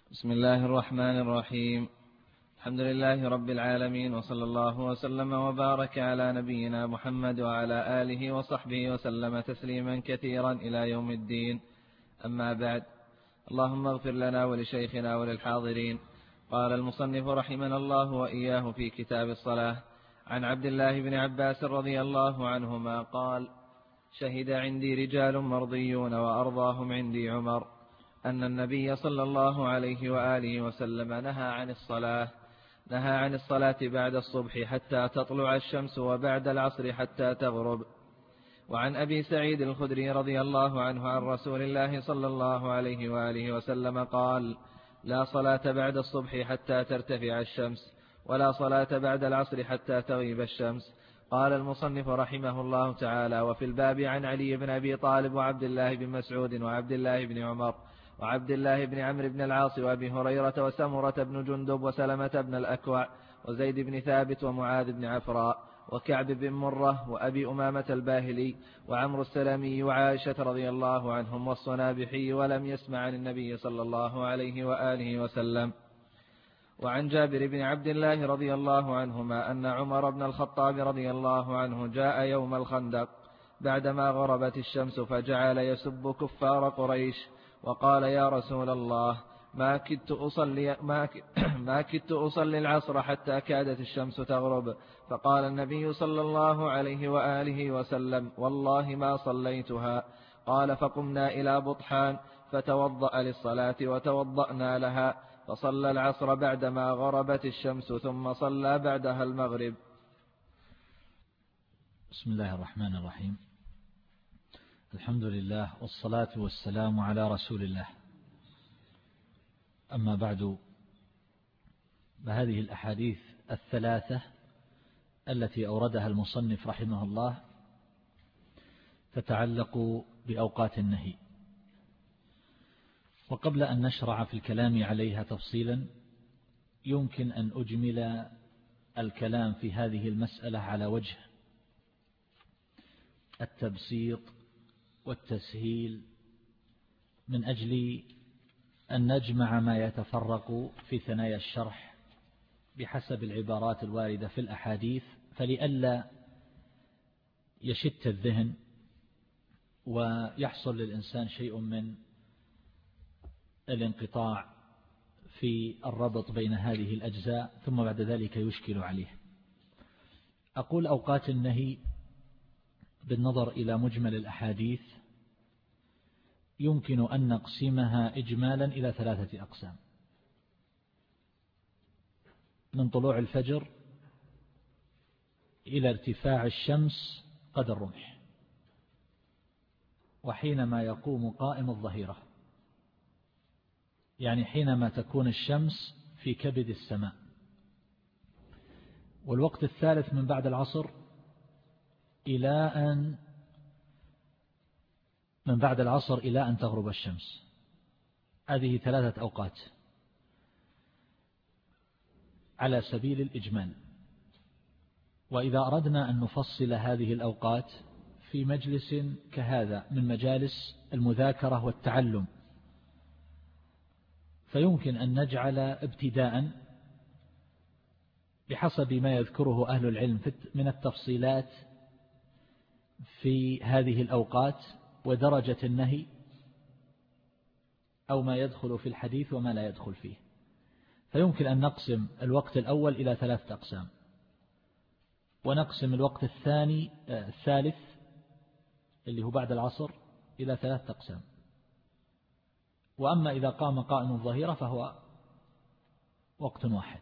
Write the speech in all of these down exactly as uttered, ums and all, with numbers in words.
بسم الله الرحمن الرحيم. الحمد لله رب العالمين، وصلى الله وسلم وبارك على نبينا محمد وعلى آله وصحبه وسلم تسليما كثيرا إلى يوم الدين. أما بعد، اللهم اغفر لنا ولشيخنا وللحاضرين. قال المصنف رحمنا الله وإياه في كتاب الصلاة: عن عبد الله بن عباس رضي الله عنهما قال: شهد عندي رجال مرضيون وأرضاهم عندي عمر أن النبي صلى الله عليه وآله وسلم نهى عن الصلاة نهى عن الصلاة بعد الصبح حتى تطلع الشمس وبعد العصر حتى تغرب. وعن أبي سعيد الخدري رضي الله عنه عن رسول الله صلى الله عليه وآله وسلم قال: لا صلاة بعد الصبح حتى ترتفع الشمس، ولا صلاة بعد العصر حتى تغيب الشمس. قال المصنف رحمه الله تعالى: وفي الباب عن علي بن أبي طالب وعبد الله بن مسعود وعبد الله بن عمر وعبد الله بن عمرو بن العاص وأبي هريرة وسمرة بن جندب وسلمة بن الأكوع وزيد بن ثابت ومعاذ بن عفراء وكعب بن مرة وأبي أمامة الباهلي وعمرو السلمي وعائشة رضي الله عنهم والصنابحي، ولم يسمع عن النبي صلى الله عليه وآله وسلم. وعن جابر بن عبد الله رضي الله عنهما أن عمر بن الخطاب رضي الله عنه جاء يوم الخندق بعدما غربت الشمس فجعل يسب كفار قريش وقال: يا رسول الله، ما كدت أصلي, ما ما كدت أصلي العصر حتى كادت الشمس تغرب. فقال النبي صلى الله عليه وآله وسلم: والله ما صليتها. قال: فقمنا إلى بطحان فتوضأ للصلاة وتوضأنا لها، فصلى العصر بعدما غربت الشمس ثم صلى بعدها المغرب. بسم الله الرحمن الرحيم. الحمد لله والصلاة والسلام على رسول الله. أما بعد، فهذه الأحاديث الثلاثة التي أوردها المصنف رحمه الله تتعلق بأوقات النهي. وقبل أن نشرع في الكلام عليها تفصيلا، يمكن أن أجمل الكلام في هذه المسألة على وجه التبسيط والتسهيل، من أجل أن نجمع ما يتفرق في ثنايا الشرح بحسب العبارات الواردة في الأحاديث، فلئلا يشت الذهن ويحصل للإنسان شيء من الانقطاع في الربط بين هذه الأجزاء، ثم بعد ذلك يشكل عليه. أقول أوقات النهي بالنظر إلى مجمل الأحاديث يمكن أن نقسمها إجمالا إلى ثلاثة أقسام: من طلوع الفجر إلى ارتفاع الشمس قدر الرمح، وحينما يقوم قائم الظهيرة، يعني حينما تكون الشمس في كبد السماء. والوقت الثالث من بعد العصر إلى أن من بعد العصر إلى أن تغرب الشمس. هذه ثلاثة أوقات على سبيل الإجمال. وإذا أردنا أن نفصل هذه الأوقات في مجلس كهذا من مجالس المذاكرة والتعلم، فيمكن أن نجعل ابتداء بحسب ما يذكره أهل العلم من التفصيلات في هذه الأوقات ودرجة النهي، أو ما يدخل في الحديث وما لا يدخل فيه. فيمكن أن نقسم الوقت الأول إلى ثلاثة أقسام، ونقسم الوقت الثاني الثالث اللي هو بعد العصر إلى ثلاثة أقسام. وأما إذا قام قائم الظهيرة فهو وقت واحد.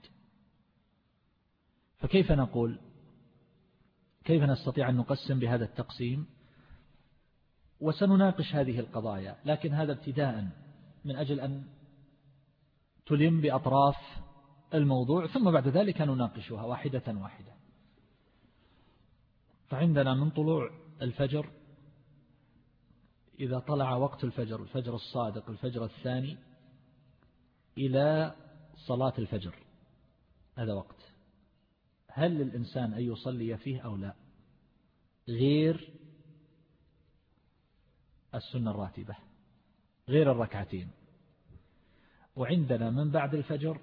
فكيف نقول كيف نستطيع أن نقسم بهذا التقسيم؟ وسنناقش هذه القضايا، لكن هذا ابتداء من أجل أن تلم بأطراف الموضوع، ثم بعد ذلك نناقشها واحدة واحدة. فعندنا من طلوع الفجر، إذا طلع وقت الفجر، الفجر الصادق، الفجر الثاني، إلى صلاة الفجر، هذا وقت. هل للإنسان أن يصلي فيه أو لا، غير السنة الراتبة، غير الركعتين؟ وعندنا من بعد الفجر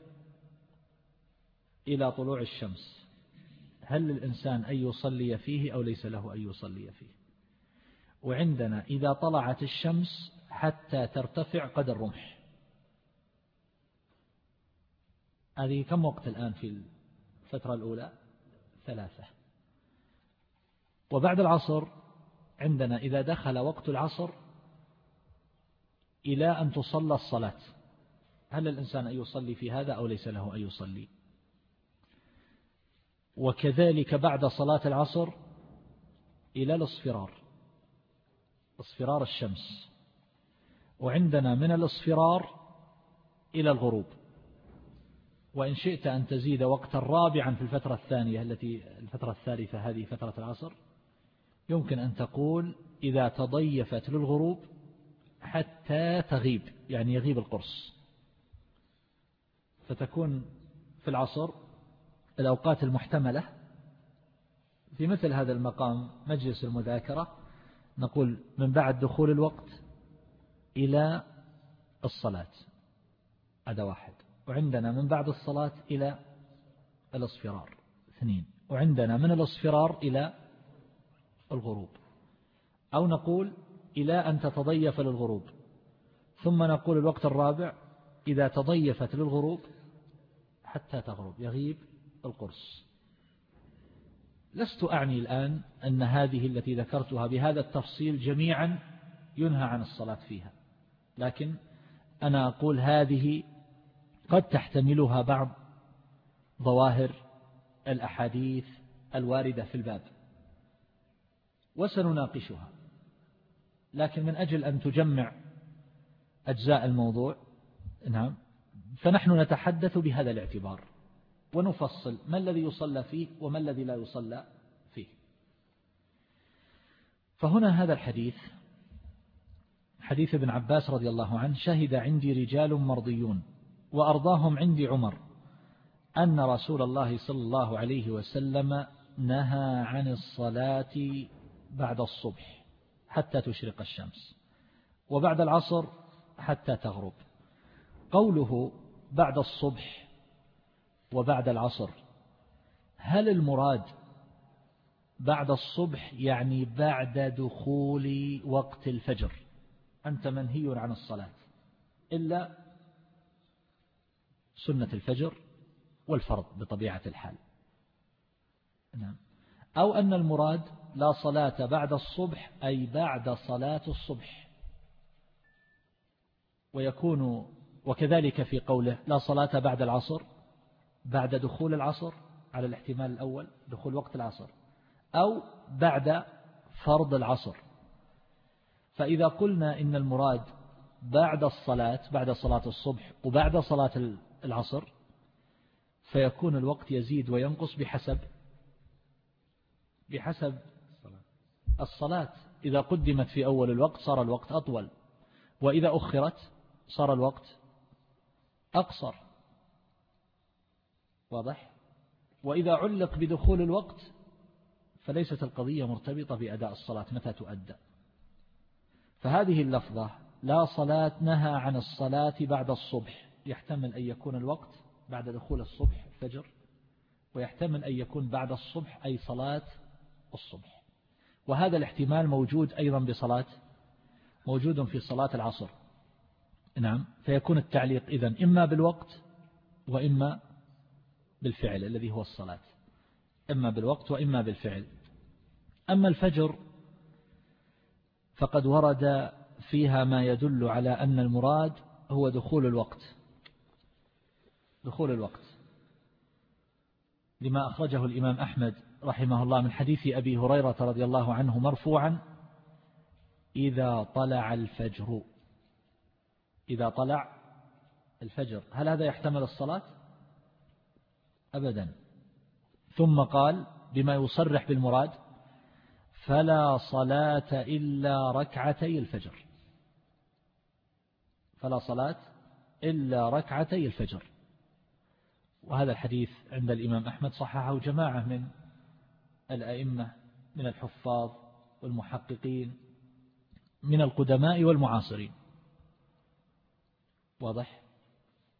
إلى طلوع الشمس، هل للإنسان أن يصلي فيه أو ليس له أن يصلي فيه؟ وعندنا إذا طلعت الشمس حتى ترتفع قدر الرمح، هذه كم وقت الآن في الفترة الأولى؟ ثلاثة. وبعد العصر عندنا إذا دخل وقت العصر إلى أن تصلى الصلاة، هل الإنسان أن يصلي في هذا أو ليس له أن يصلي؟ وكذلك بعد صلاة العصر إلى الاصفرار، اصفرار الشمس، وعندنا من الاصفرار إلى الغروب. وإن شئت أن تزيد وقتا رابعا في الفترة الثانية التي الفترة الثالثة هذه فترة العصر، يمكن أن تقول إذا تضيفت للغروب حتى تغيب، يعني يغيب القرص، فتكون في العصر الأوقات المحتملة في مثل هذا المقام مجلس المذاكرة، نقول من بعد دخول الوقت إلى الصلاة، هذا واحد. وعندنا من بعد الصلاة إلى الاصفرار، اثنين. وعندنا من الاصفرار إلى الغروب، أو نقول إلى أن تتضيف للغروب، ثم نقول الوقت الرابع إذا تضيفت للغروب حتى تغرب، يغيب القرص. لست أعني الآن أن هذه التي ذكرتها بهذا التفصيل جميعا ينهى عن الصلاة فيها، لكن أنا أقول هذه قد تحتملها بعض ظواهر الأحاديث الواردة في الباب، وسنناقشها، لكن من أجل أن تجمع أجزاء الموضوع، نعم، فنحن نتحدث بهذا الاعتبار ونفصل ما الذي يصلى فيه وما الذي لا يصلى فيه. فهنا هذا الحديث حديث ابن عباس رضي الله عنه: شهد عندي رجال مرضيون وأرضاهم عندي عمر أن رسول الله صلى الله عليه وسلم نهى عن الصلاة بعد الصبح حتى تشرق الشمس، وبعد العصر حتى تغرب. قوله بعد الصبح وبعد العصر، هل المراد بعد الصبح يعني بعد دخول وقت الفجر؟ أنت منهي عن الصلاة إلا سنة الفجر والفرض بطبيعة الحال، نعم. أو أن المراد لا صلاة بعد الصبح أي بعد صلاة الصبح، ويكون وكذلك في قوله لا صلاة بعد العصر بعد دخول العصر على الاحتمال الأول، دخول وقت العصر، أو بعد فرض العصر. فإذا قلنا إن المراد بعد الصلاة بعد صلاة الصبح وبعد صلاة العصر، فيكون الوقت يزيد وينقص بحسب بحسب الصلاة. إذا قدمت في أول الوقت صار الوقت أطول، وإذا أخرت صار الوقت أقصر، واضح؟ وإذا علق بدخول الوقت فليست القضية مرتبطة بأداء الصلاة متى تؤدى. فهذه اللفظة لا صلاة نهى عن الصلاة بعد الصبح، يحتمل أن يكون الوقت بعد دخول الصبح الفجر، ويحتمل أن يكون بعد الصبح أي صلاة الصبح، وهذا الاحتمال موجود أيضا بصلاة موجود في صلاة العصر، نعم. فيكون التعليق إذن إما بالوقت وإما بالفعل الذي هو الصلاة، إما بالوقت وإما بالفعل. أما الفجر فقد ورد فيها ما يدل على أن المراد هو دخول الوقت دخول الوقت لما أخرجه الإمام أحمد رحمه الله من حديث أبي هريرة رضي الله عنه مرفوعا: إذا طلع الفجر إذا طلع الفجر. هل هذا يحتمل الصلاة؟ أبدا. ثم قال بما يصرح بالمراد: فلا صلاة إلا ركعتي الفجر فلا صلاة إلا ركعتي الفجر. وهذا الحديث عند الإمام أحمد صححه جماعة من الأئمة من الحفاظ والمحققين من القدماء والمعاصرين، واضح؟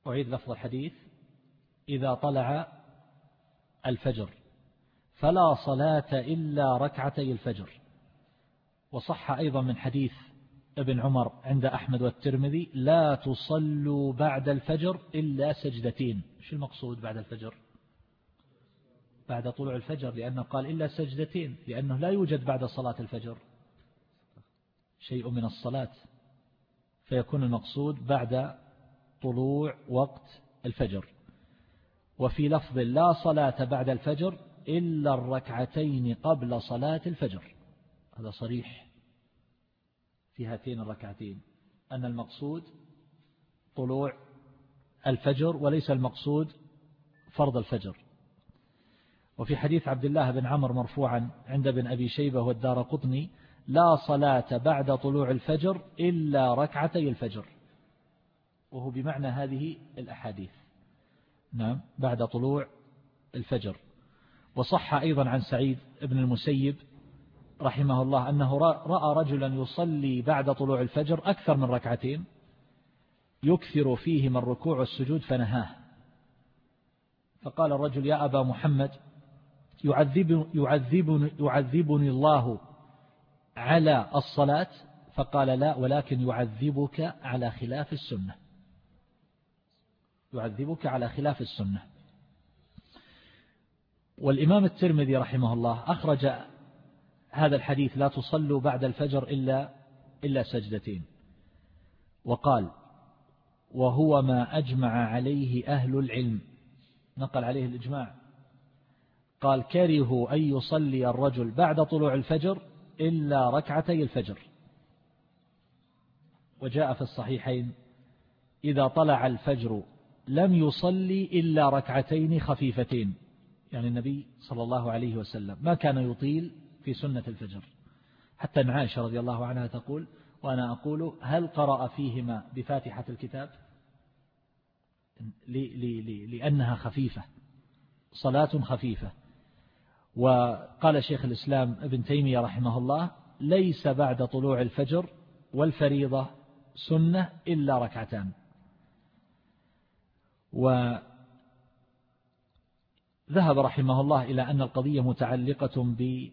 أعيد لفظ الحديث: إذا طلع الفجر فلا صلاة إلا ركعتي الفجر. وصح أيضا من حديث ابن عمر عند أحمد والترمذي: لا تصلوا بعد الفجر إلا سجدتين. شو المقصود بعد الفجر؟ بعد طلوع الفجر، لأنه قال إلا سجدتين، لأنه لا يوجد بعد صلاة الفجر شيء من الصلاة، فيكون المقصود بعد طلوع وقت الفجر. وفي لفظ: لا صلاة بعد الفجر إلا الركعتين قبل صلاة الفجر. هذا صريح في هاتين الركعتين أن المقصود طلوع الفجر وليس المقصود فرض الفجر. وفي حديث عبد الله بن عمرو مرفوعا عند ابن أبي شيبة والدارقطني: لا صلاة بعد طلوع الفجر إلا ركعتي الفجر، وهو بمعنى هذه الأحاديث. نعم، بعد طلوع الفجر. وصح أيضا عن سعيد بن المسيب رحمه الله أنه رأى رجلا يصلي بعد طلوع الفجر أكثر من ركعتين يكثر فيهما الركوع والسجود فنهاه، فقال الرجل: يا أبا محمد، يعذب يعذبني, يعذبني الله على الصلاة؟ فقال: لا، ولكن يعذبك على خلاف السنة، يعذبك على خلاف السنة. والإمام الترمذي رحمه الله أخرج هذا الحديث: لا تصلوا بعد الفجر إلا إلا سجدتين، وقال: وهو ما أجمع عليه أهل العلم، نقل عليه الإجماع. قال: كرهوا أن يصلي الرجل بعد طلوع الفجر إلا ركعتي الفجر. وجاء في الصحيحين: إذا طلع الفجر لم يصلي إلا ركعتين خفيفتين، يعني النبي صلى الله عليه وسلم ما كان يطيل في سنة الفجر، حتى أن عائشة رضي الله عنها تقول: وأنا أقول: هل قرأ فيهما بفاتحة الكتاب؟ لأنها خفيفة، صلاة خفيفة. وقال شيخ الإسلام ابن تيمية رحمه الله: ليس بعد طلوع الفجر والفريضة سنة إلا ركعتان. وذهب رحمه الله إلى أن القضية متعلقة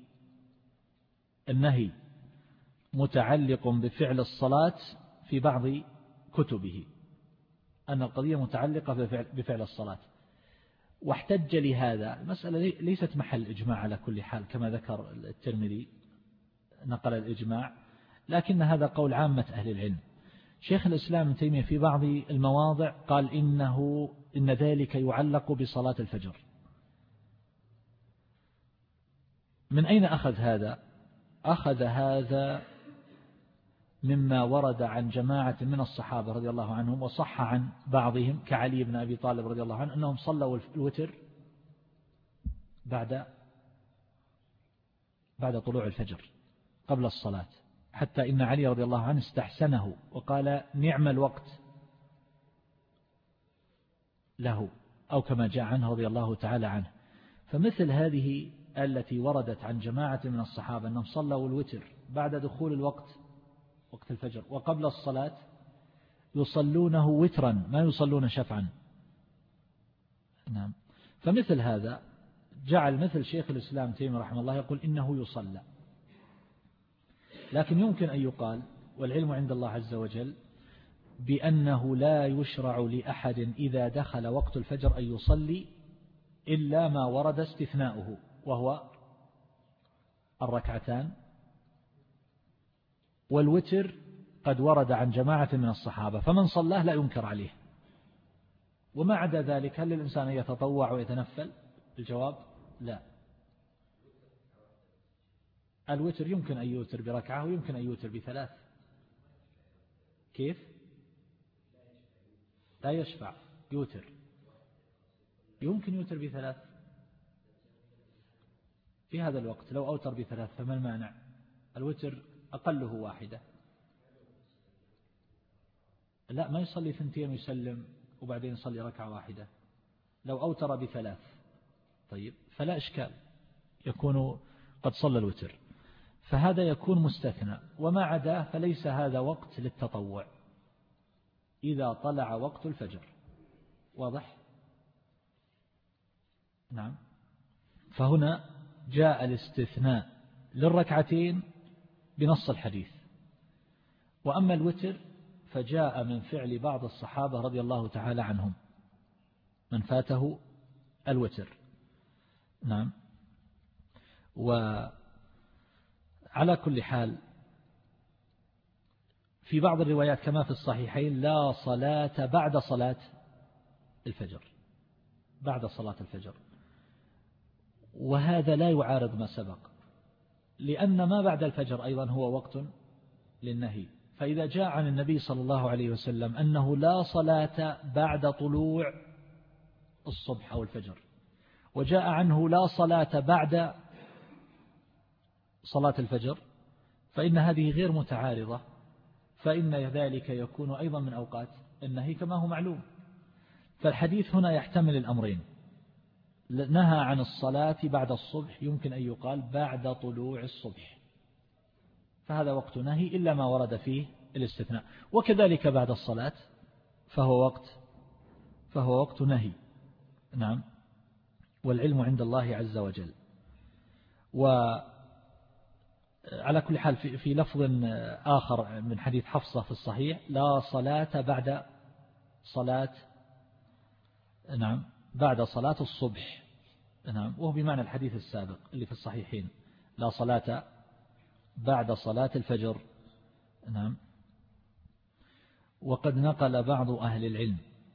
بالنهي، متعلق بفعل الصلاة في بعض كتبه، أن القضية متعلقة بفعل الصلاة. واحتج لهذا، المسألة ليست محل إجماع على كل حال كما ذكر الترمذي، نقل الإجماع، لكن هذا قول عامة أهل العلم. شيخ الإسلام ابن تيمية في بعض المواضع قال إنه إن ذلك يعلق بصلاة الفجر. من أين أخذ هذا؟ أخذ هذا مما ورد عن جماعة من الصحابة رضي الله عنهم، وصح عن بعضهم كعلي بن أبي طالب رضي الله عنه أنهم صلوا الوتر بعد بعد طلوع الفجر قبل الصلاة، حتى إن علي رضي الله عنه استحسنه وقال: نعم الوقت له، أو كما جاء عنه رضي الله تعالى عنه. فمثل هذه التي وردت عن جماعة من الصحابة أنهم صلوا الوتر بعد دخول الوقت، وقت الفجر، وقبل الصلاة، يصلونه وترا ما يصلون شفعا. نعم. فمثل هذا جعل مثل شيخ الإسلام تيمية رحمه الله يقول إنه يصلى. لكن يمكن أن يقال، والعلم عند الله عز وجل، بأنه لا يشرع لأحد إذا دخل وقت الفجر أن يصلي إلا ما ورد استثناؤه، وهو الركعتان. والوتر قد ورد عن جماعة من الصحابة، فمن صلاه لا ينكر عليه. وما عدا ذلك هل الإنسان يتطوع ويتنفل؟ الجواب لا. الوتر يمكن أن يوتر بركعة ويمكن أن يوتر بثلاث. كيف؟ لا يشفع، يوتر، يمكن يوتر بثلاث في هذا الوقت. لو أوتر بثلاث فما المانع؟ الوتر أقله واحدة. لا، ما يصلي ثنتين ويسلم وبعدين يصلي ركعة واحدة. لو أوتر بثلاث طيب فلا إشكال، يكون قد صلى الوتر، فهذا يكون مستثنى. وما عداه فليس هذا وقت للتطوع إذا طلع وقت الفجر. واضح؟ نعم. فهنا جاء الاستثناء للركعتين بنص الحديث. وأما الوتر فجاء من فعل بعض الصحابة رضي الله تعالى عنهم من فاته الوتر. نعم. وعلى كل حال في بعض الروايات كما في الصحيحين لا صلاة بعد صلاة الفجر، بعد صلاة الفجر، وهذا لا يعارض ما سبق، لأن ما بعد الفجر أيضا هو وقت للنهي. فإذا جاء عن النبي صلى الله عليه وسلم أنه لا صلاة بعد طلوع الصبح أو الفجر، وجاء عنه لا صلاة بعد صلاة الفجر، فإن هذه غير متعارضة، فإن ذلك يكون أيضا من أوقات النهي كما هو معلوم. فالحديث هنا يحتمل الأمرين، نهى عن الصلاة بعد الصبح، يمكن أن يقال بعد طلوع الصبح، فهذا وقت نهي إلا ما ورد فيه الاستثناء، وكذلك بعد الصلاة فهو وقت فهو وقت نهي. نعم. والعلم عند الله عز وجل. وعلى كل حال في, في لفظ آخر من حديث حفصة في الصحيح لا صلاة بعد صلاة نعم بعد صلاة الصبح. نعم. وهو بمعنى الحديث السابق اللي في الصحيحين لا صلاة بعد صلاة الفجر. نعم. وقد نقل بعض أهل العلم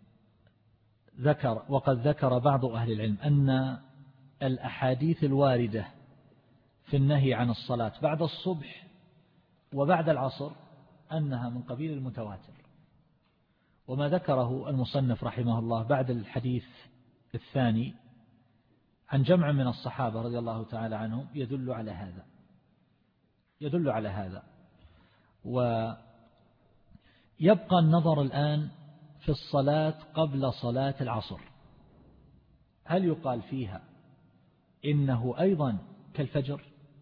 ذكر وقد ذكر بعض أهل العلم أن الأحاديث الواردة في النهي عن الصلاة بعد الصبح وبعد العصر أنها من قبيل المتواتر، وما ذكره المصنف رحمه الله بعد الحديث الثاني عن جمع من الصحابة رضي الله تعالى عنهم يدل على هذا يدل على هذا ويبقى النظر الآن في الصلاة قبل صلاة العصر، هل يقال فيها إنه أيضا كالفجر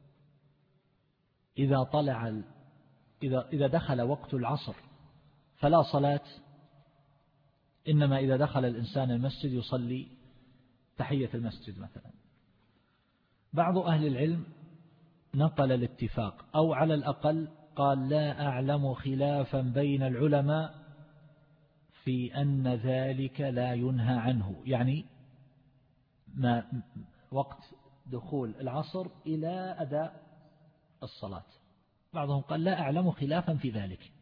إذا طلع إذا إذا دخل وقت العصر فلا صلاة، إنما إذا دخل الإنسان المسجد يصلي تحية المسجد مثلا؟ بعض أهل العلم نقل الاتفاق، أو على الأقل قال لا أعلم خلافا بين العلماء في أن ذلك لا ينهى عنه، يعني ما وقت دخول العصر إلى أداء الصلاة. بعضهم قال لا أعلم خلافا في ذلك.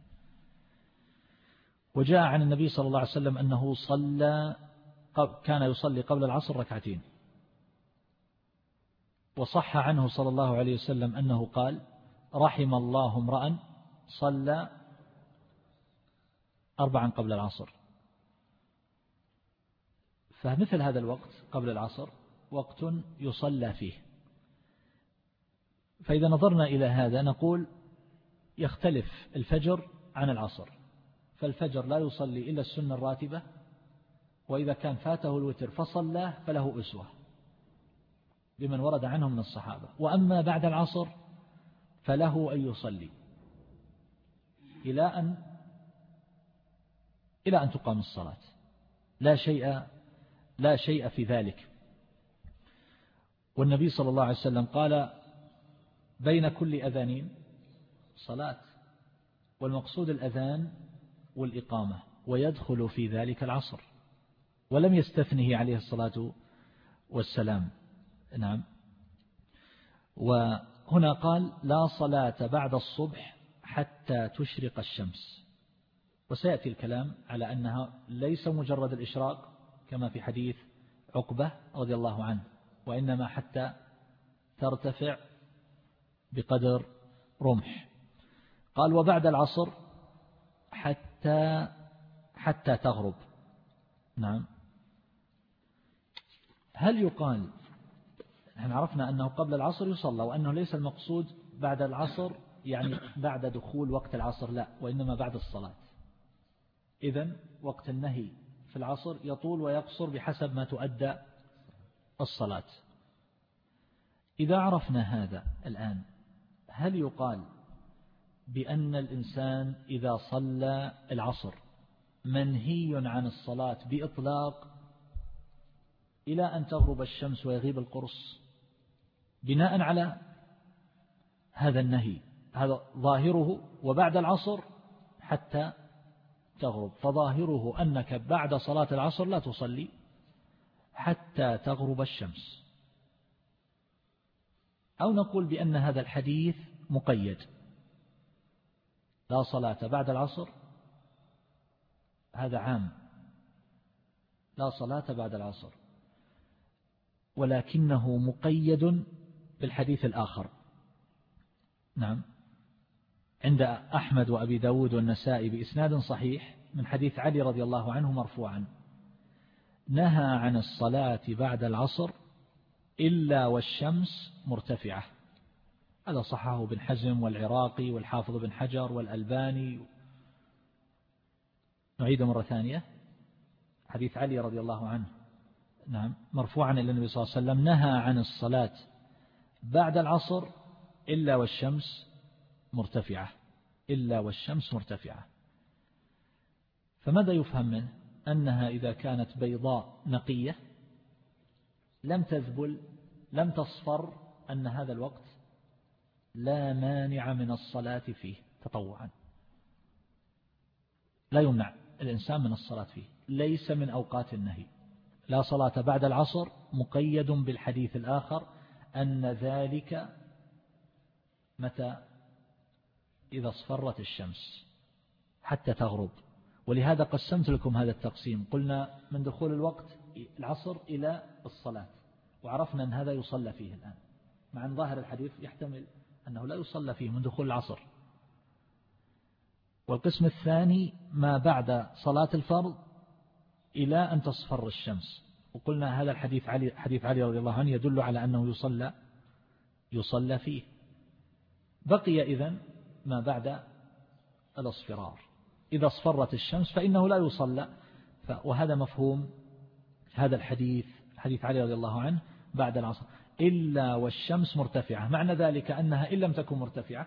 وجاء عن النبي صلى الله عليه وسلم أنه صلى كان يصلي قبل العصر ركعتين، وصح عنه صلى الله عليه وسلم أنه قال رحم الله امرأ صلى أربعا قبل العصر. فمثل هذا الوقت قبل العصر وقت يصلى فيه. فإذا نظرنا إلى هذا نقول يختلف الفجر عن العصر، فالفجر لا يصلي إلا السنة الراتبة، وإذا كان فاته الوتر فصلاه فله أسوة بمن ورد عنهم من الصحابة. وأما بعد العصر فله أن يصلي إلى أن إلى أن تقام الصلاة، لا شيء لا شيء في ذلك. والنبي صلى الله عليه وسلم قال بين كل أذانين صلاة، والمقصود الأذان والإقامة، ويدخل في ذلك العصر، ولم يستثنه عليه الصلاة والسلام. نعم. وهنا قال لا صلاة بعد الصبح حتى تشرق الشمس، وسيأتي الكلام على أنها ليس مجرد الإشراق كما في حديث عقبة رضي الله عنه، وإنما حتى ترتفع بقدر رمح. قال وبعد العصر حتى حتى تغرب. نعم. هل يقال نحن عرفنا أنه قبل العصر يصلى، وأنه ليس المقصود بعد العصر يعني بعد دخول وقت العصر، لا، وإنما بعد الصلاة. إذن وقت النهي في العصر يطول ويقصر بحسب ما تؤدى الصلاة. إذا عرفنا هذا الآن، هل يقال بأن الإنسان إذا صلى العصر منهي عن الصلاة بإطلاق إلى أن تغرب الشمس ويغيب القرص بناء على هذا النهي، هذا ظاهره، وبعد العصر حتى تغرب، فظاهره أنك بعد صلاة العصر لا تصلي حتى تغرب الشمس. أو نقول بأن هذا الحديث مقيد، لا صلاة بعد العصر، هذا عام، لا صلاة بعد العصر، ولكنه مقيد بالحديث الآخر. نعم، عند أحمد وأبي داود والنسائي بإسناد صحيح من حديث علي رضي الله عنه مرفوعا: نهى عن الصلاة بعد العصر إلا والشمس مرتفعة. هذا صححه ابن حزم والعراقي والحافظ بن حجر والألباني. نعيد مرة ثانية، حديث علي رضي الله عنه نعم مرفوعا إلى النبي صلى الله عليه وسلم: نهى عن الصلاة بعد العصر إلا والشمس مرتفعة، إلا والشمس مرتفعة. فماذا يفهم منه؟ أنها إذا كانت بيضاء نقية لم تذبل لم تصفر، أن هذا الوقت لا مانع من الصلاة فيه تطوعا، لا يمنع الإنسان من الصلاة فيه، ليس من أوقات النهي. لا صلاة بعد العصر مقيد بالحديث الآخر أن ذلك متى؟ إذا اصفرت الشمس حتى تغرب. ولهذا قسمت لكم هذا التقسيم، قلنا من دخول الوقت العصر إلى الصلاة، وعرفنا أن هذا يصلى فيه الآن، مع أن ظاهر الحديث يحتمل أنه لا يصلى فيه من دخول العصر. والقسم الثاني ما بعد صلاة الفرض إلى أن تصفر الشمس، وقلنا هذا الحديث علي حديث علي رضي الله عنه يدل على أنه يصلى يصلى فيه. بقي إذن ما بعد الاصفرار، إذا اصفرت الشمس فإنه لا يصلى، وهذا مفهوم هذا الحديث حديث علي رضي الله عنه بعد العصر إلا والشمس مرتفعة. معنى ذلك أنها إن لم تكن مرتفعة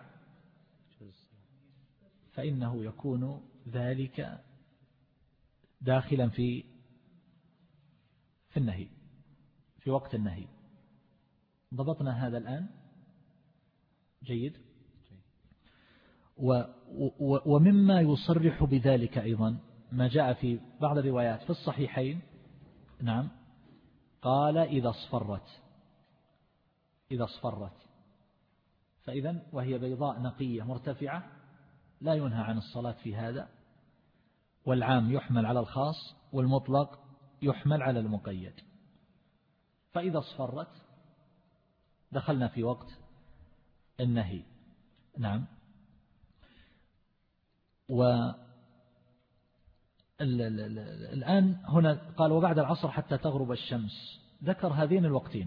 فإنه يكون ذلك داخلا في في النهي، في وقت النهي. ضبطنا هذا الآن جيد. و ومما يصرح بذلك أيضا ما جاء في بعض الروايات في الصحيحين، نعم، قال إذا اصفرت إذا اصفرت فإذا وهي بيضاء نقية مرتفعة لا ينهى عن الصلاة في هذا، والعام يحمل على الخاص والمطلق يحمل على المقيد. فإذا اصفرت دخلنا في وقت النهي. نعم. والآن هنا قال وبعد العصر حتى تغرب الشمس، ذكر هذين الوقتين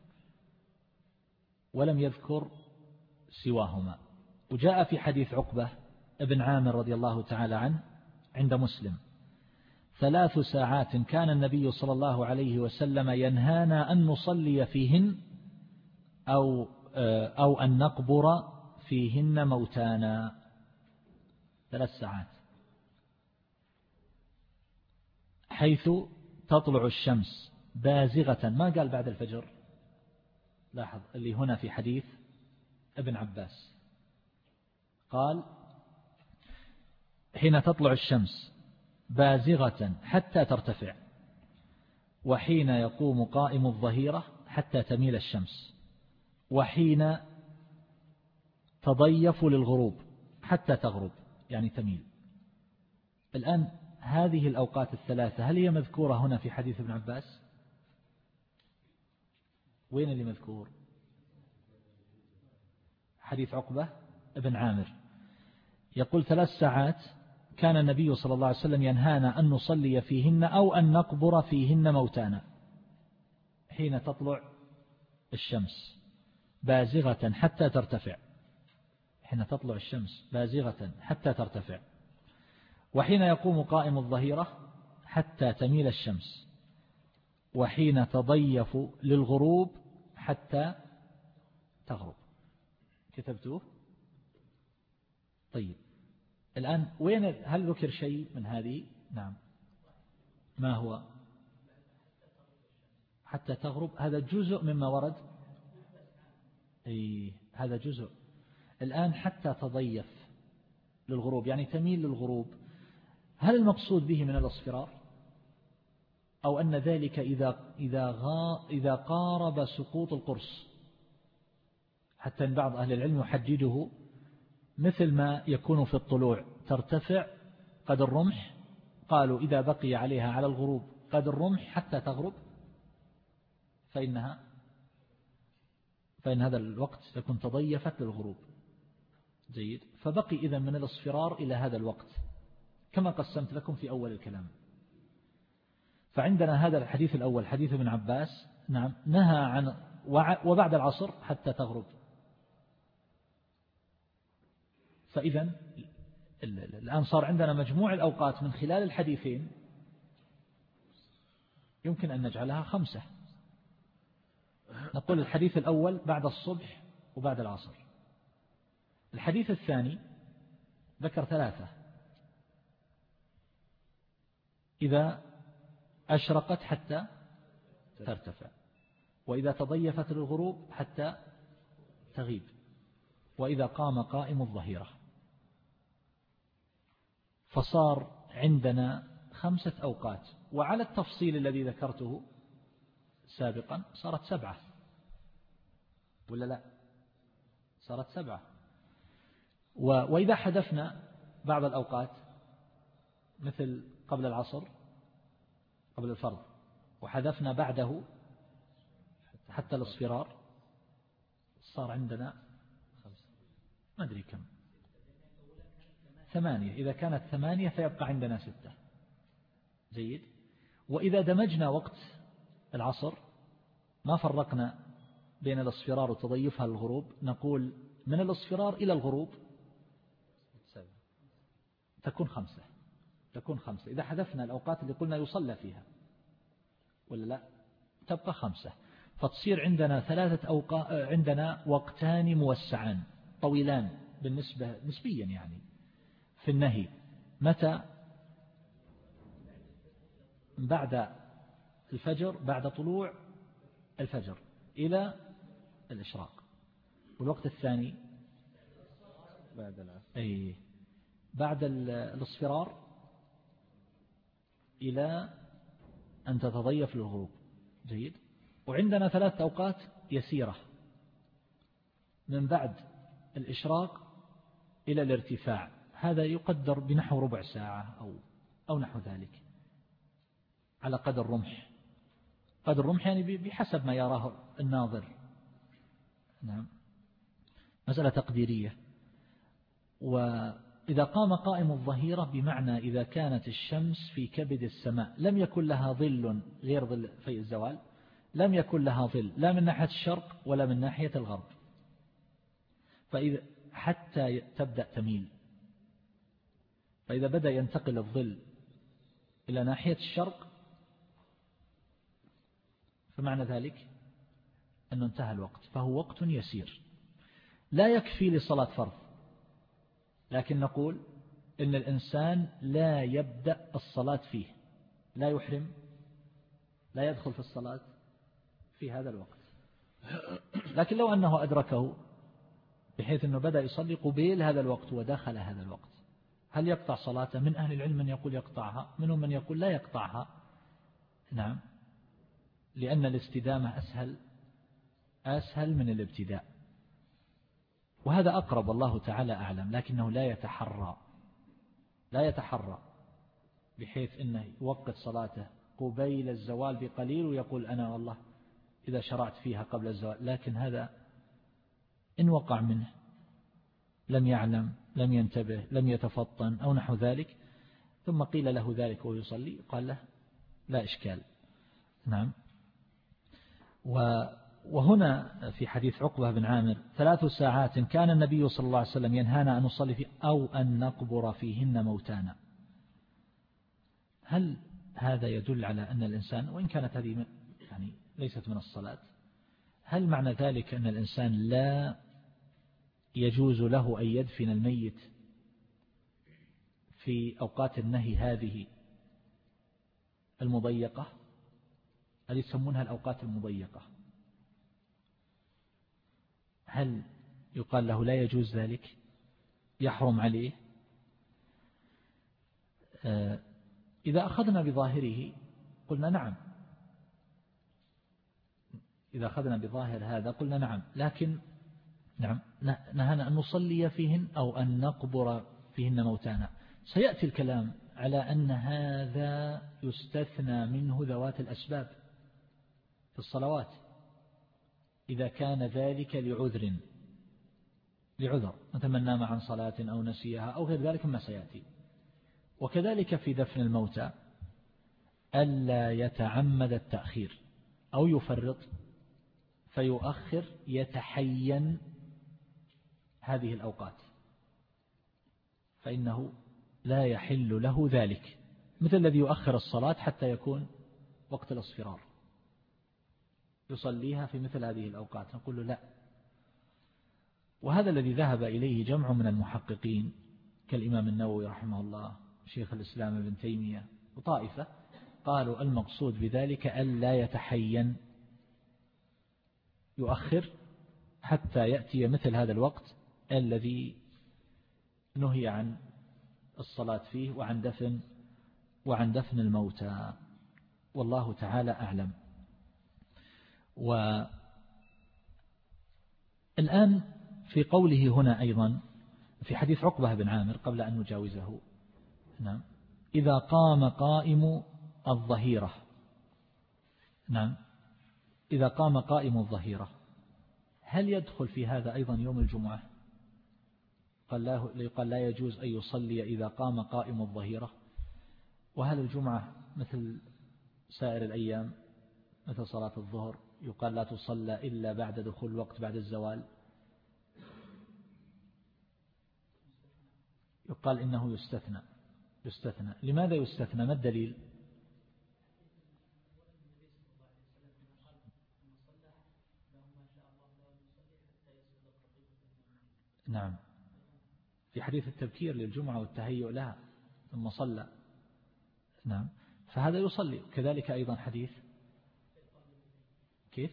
ولم يذكر سواهما. وجاء في حديث عقبة ابن عامر رضي الله تعالى عنه عند مسلم: ثلاث ساعات كان النبي صلى الله عليه وسلم ينهانا أن نصلي فيهن أو أو أن نقبر فيهن موتانا. ثلاث ساعات حيث تطلع الشمس بازغة، ما قال بعد الفجر، لاحظ اللي هنا في حديث ابن عباس قال حين تطلع الشمس بازغة حتى ترتفع، وحين يقوم قائم الظهيرة حتى تميل الشمس، وحين تضيف للغروب حتى تغرب يعني تميل. الآن هذه الأوقات الثلاثة هل هي مذكورة هنا في حديث ابن عباس؟ وين اللي مذكور؟ حديث عقبة ابن عامر يقول ثلاث ساعات كان النبي صلى الله عليه وسلم ينهانا أن نصلي فيهن أو أن نقبر فيهن موتانا حين تطلع الشمس بازغة حتى ترتفع، حين تطلع الشمس بازغة حتى ترتفع، وحين يقوم قائم الظهيرة حتى تميل الشمس، وحين تضيف للغروب حتى تغرب. كتبتوه؟ طيب الآن وين هل ذكر شيء من هذه نعم. ما هو؟ حتى تغرب، هذا جزء مما ورد. أي هذا جزء. الآن حتى تضيف للغروب يعني تميل للغروب، هل المقصود به من الاصفرار أو أن ذلك إذا إذا غا إذا قارب سقوط القرص؟ حتى إن بعض أهل العلم يحدده مثل ما يكون في الطلوع ترتفع قد الرمح، قالوا إذا بقي عليها على الغروب قد الرمح حتى تغرب فإنها فإن هذا الوقت تكون تضيفت للغروب. جيد. فبقي إذن من الاصفرار إلى هذا الوقت كما قسمت لكم في أول الكلام. فعندنا هذا الحديث الأول حديث ابن عباس، نعم، نهى عن وبعد العصر حتى تغرب. فإذن الآن صار عندنا مجموع الأوقات من خلال الحديثين يمكن أن نجعلها خمسة. نقول الحديث الأول بعد الصبح وبعد العصر. الحديث الثاني ذكر ثلاثة: إذا أشرقت حتى ترتفع، وإذا تضيفت الغروب حتى تغيب، وإذا قام قائم الظهيرة. فصار عندنا خمسة أوقات، وعلى التفصيل الذي ذكرته سابقا صارت سبعة ولا لا؟ صارت سبعة. وإذا حذفنا بعض الأوقات مثل قبل العصر قبل الفرض وحذفنا بعده حتى الاصفرار صار عندنا ما أدري كم، ثمانية. إذا كانت ثمانية فيبقى عندنا ستة. جيد. وإذا دمجنا وقت العصر ما فرقنا بين الاصفرار وتضيفها للغروب، نقول من الاصفرار إلى الغروب تكون خمسة تكون خمسة إذا حذفنا الأوقات اللي قلنا يصلى فيها ولا لا تبقى خمسة. فتصير عندنا ثلاثة أوقات، عندنا وقتان موسعان طويلان بالنسبة نسبيا يعني في النهي. متى؟ بعد الفجر، بعد طلوع الفجر إلى الإشراق. والوقت الثاني بعد العصر، أي بعد الاصفرار إلى أن تتضيف للغروب. جيد. وعندنا ثلاث أوقات يسيرة من بعد الإشراق إلى الارتفاع، هذا يقدر بنحو ربع ساعة أو أو نحو ذلك على قدر رمح. قدر الرمح يعني بحسب ما يراه الناظر. نعم، مسألة تقديرية. وإذا قام قائم الظهيرة بمعنى إذا كانت الشمس في كبد السماء لم يكن لها ظل غير ظل في الزوال، لم يكن لها ظل لا من ناحية الشرق ولا من ناحية الغرب، فإذا حتى تبدأ تميل، فإذا بدأ ينتقل الظل إلى ناحية الشرق فمعنى ذلك أنه انتهى الوقت، فهو وقت يسير لا يكفي لصلاة فرض. لكن نقول إن الإنسان لا يبدأ الصلاة فيه، لا يحرم، لا يدخل في الصلاة في هذا الوقت. لكن لو أنه أدركه بحيث أنه بدأ يصلي قبيل هذا الوقت ودخل هذا الوقت، هل يقطع صلاته؟ من أهل العلم من يقول يقطعها، منهم من يقول لا يقطعها. نعم، لأن الاستدامة أسهل أسهل من الابتداء، وهذا أقرب والله تعالى أعلم. لكنه لا يتحرى لا يتحرى بحيث أنه يوقت صلاته قبيل الزوال بقليل ويقول أنا والله إذا شرعت فيها قبل الزوال. لكن هذا إن وقع منه لم يعلم، لم ينتبه، لم يتفطن أو نحو ذلك، ثم قيل له ذلك ويصلي، قال له لا إشكال. نعم. وهنا في حديث عقبة بن عامر ثلاث ساعات كان النبي صلى الله عليه وسلم ينهانا أن نصلي فيه أو أن نقبر فيهن موتانا. هل هذا يدل على أن الإنسان، وإن كانت هذه يعني ليست من الصلاة، هل معنى ذلك أن الإنسان لا يجوز له أن يدفن الميت في أوقات النهي هذه المضيقة، هذه يسمونها الأوقات المضيقة، هل يقال له لا يجوز ذلك، يحرم عليه؟ إذا أخذنا بظاهره قلنا نعم، إذا أخذنا بظاهر هذا قلنا نعم، لكن نعم نهانا أن نصلي فيهن أو أن نقبر فيهن موتانا. سيأتي الكلام على أن هذا يستثنى منه ذوات الأسباب في الصلوات إذا كان ذلك لعذر لعذر مثل من نام عن صلاة أو نسيها أو غير ذلك ما سيأتي. وكذلك في دفن الموتى ألا يتعمد التأخير أو يفرط فيؤخر يتحين هذه الأوقات، فإنه لا يحل له ذلك، مثل الذي يؤخر الصلاة حتى يكون وقت الاصفرار يصليها في مثل هذه الأوقات، نقول له لا. وهذا الذي ذهب إليه جمع من المحققين كالإمام النووي رحمه الله، شيخ الإسلام ابن تيمية وطائفة، قالوا المقصود بذلك ألا يتحين، يؤخر حتى يأتي مثل هذا الوقت الذي نهي عن الصلاة فيه وعن دفن وعن دفن الموتى، والله تعالى أعلم. والآن في قوله هنا أيضا في حديث عقبة بن عامر قبل أن نجاوزه، نعم، إذا قام قائم الظهيرة، نعم، إذا قام قائم الظهيرة، هل يدخل في هذا أيضا يوم الجمعة؟ قال لا, قال لا يجوز أن يصلي إذا قام قائم الظهيرة. وهل الجمعة مثل سائر الأيام مثل صلاة الظهر يقال لا تصلى إلا بعد دخول الوقت بعد الزوال؟ يقال إنه يستثنى. يستثنى لماذا يستثنى؟ ما الدليل؟ نعم، في حديث التبكير للجمعة والتهيؤ لها ثم صلى، نعم، فهذا يصلي. كذلك أيضا حديث كيف؟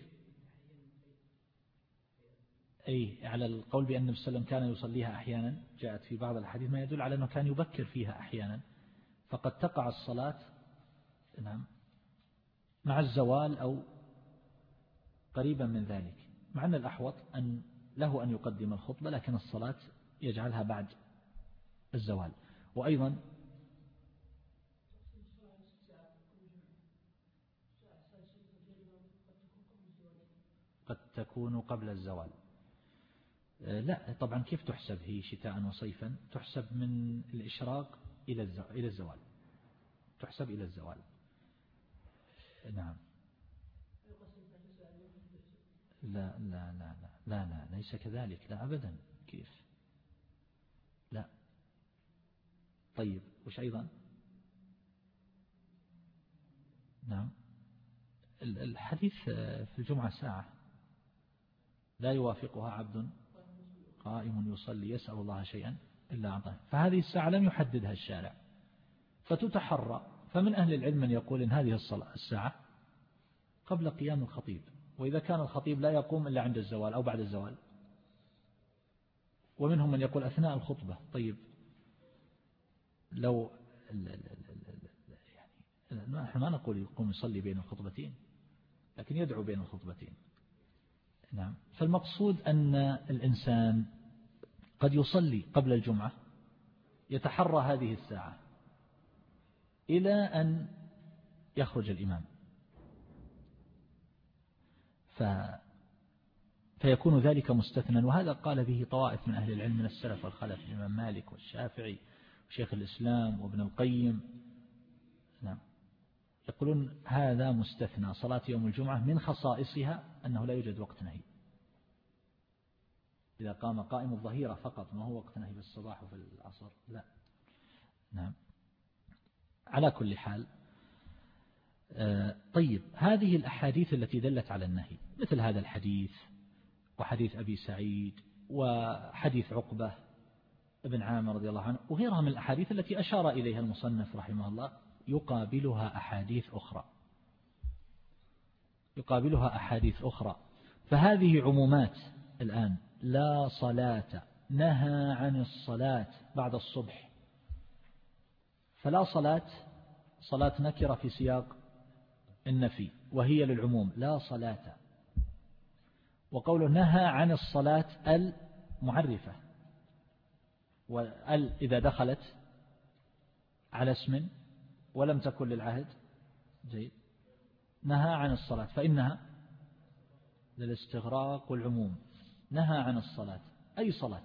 أي على القول بأن النبي صلى الله عليه وسلم كان يصليها أحيانا، جاءت في بعض الحديث ما يدل على أنه كان يبكر فيها أحيانا، فقد تقع الصلاة، نعم، مع الزوال أو قريبا من ذلك، مع أن الأحوط أن له أن يقدم الخطبة، لكن الصلاة يجعلها بعد الزوال. وأيضا قد تكون قبل الزوال. لا طبعا، كيف تحسب هي شتاء وصيفا؟ تحسب من الإشراق إلى الزوال، تحسب إلى الزوال. نعم. لا لا لا لا لا لا ليس كذلك، لا أبدا، كيف؟ لا. طيب وش أيضا؟ نعم، الحديث في الجمعة ساعة لا يوافقها عبد قائم يصلي يسأل الله شيئا إلا أعطاه، فهذه الساعة لم يحددها الشارع فتتحرى. فمن أهل العلم من يقول إن هذه الصلاة الساعة قبل قيام الخطيب، وإذا كان الخطيب لا يقوم إلا عند الزوال أو بعد الزوال، ومنهم من يقول أثناء الخطبة. طيب لو يعني نحن ما نقول يقوم يصلي بين الخطبتين، لكن يدعو بين الخطبتين، نعم. فالمقصود أن الإنسان قد يصلي قبل الجمعة، يتحرى هذه الساعة إلى أن يخرج الإمام، ف... فيكون ذلك مستثنى. وهذا قال به طوائف من أهل العلم من السلف والخلف، الإمام مالك والشافعي وشيخ الإسلام وابن القيم، نعم، يقولون هذا مستثنى. صلاة يوم الجمعة من خصائصها أنه لا يوجد وقت نهي، إذا قام قائم الظهيرة فقط، ما هو وقت نهي في الصباح وفي العصر، لا. نعم، على كل حال. طيب هذه الأحاديث التي دلت على النهي مثل هذا الحديث وحديث أبي سعيد وحديث عقبة ابن عامر رضي الله عنه وغيرها من الأحاديث التي أشار إليها المصنف رحمه الله، يقابلها أحاديث أخرى يقابلها أحاديث أخرى فهذه عمومات. الآن لا صلاة، نهى عن الصلاة بعد الصبح، فلا صلاة صلاة نكرة في سياق النفي وهي للعموم، لا صلاة. وقوله نهى عن الصلاة المعرفة، وال إذا دخلت على اسم ولم تكن للعهد جيد نهى عن الصلاة فإنها للاستغراق والعموم. نهى عن الصلاة أي صلاة.